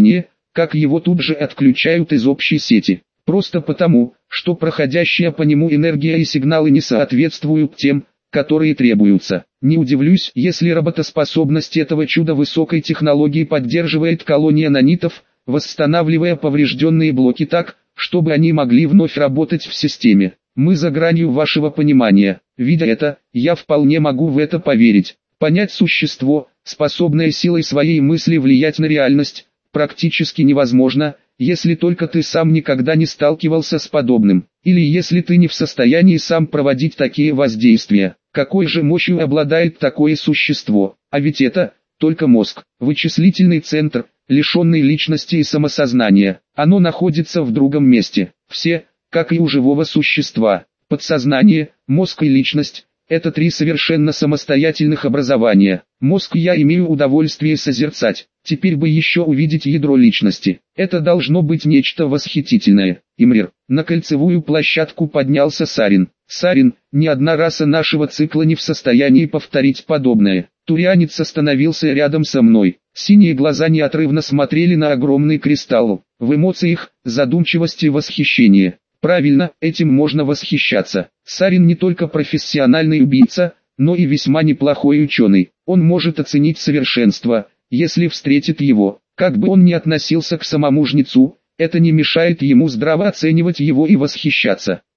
как его тут же отключают из общей сети. Просто потому, что проходящая по нему энергия и сигналы не соответствуют тем, которые требуются. Не удивлюсь, если работоспособность этого чуда высокой технологии поддерживает колония нанитов, восстанавливая поврежденные блоки так, чтобы они могли вновь работать в системе. Мы за гранью вашего понимания. Видя это, я вполне могу в это поверить. Понять существо, способное силой своей мысли влиять на реальность, практически невозможно, если только ты сам никогда не сталкивался с подобным, или если ты не в состоянии сам проводить такие воздействия. Какой же мощью обладает такое существо? А ведь это только мозг, вычислительный центр, лишенный личности и самосознания. Оно находится в другом месте. Все, как и у живого существа, подсознание, мозг и личность – это три совершенно самостоятельных образования. Мозг я имею удовольствие созерцать. Теперь бы еще увидеть ядро личности. Это должно быть нечто восхитительное. Имрир. На кольцевую площадку поднялся Сарин. Сарин, ни одна раса нашего цикла не в состоянии повторить подобное. Турианец остановился рядом со мной. Синие глаза неотрывно смотрели на огромный кристалл. В эмоциях, задумчивости и восхищении. Правильно, этим можно восхищаться. Сарин не только профессиональный убийца, но и весьма неплохой ученый. Он может оценить совершенство, если встретит его. Как бы он ни относился к самому жнецу, это не мешает ему здраво оценивать его и восхищаться.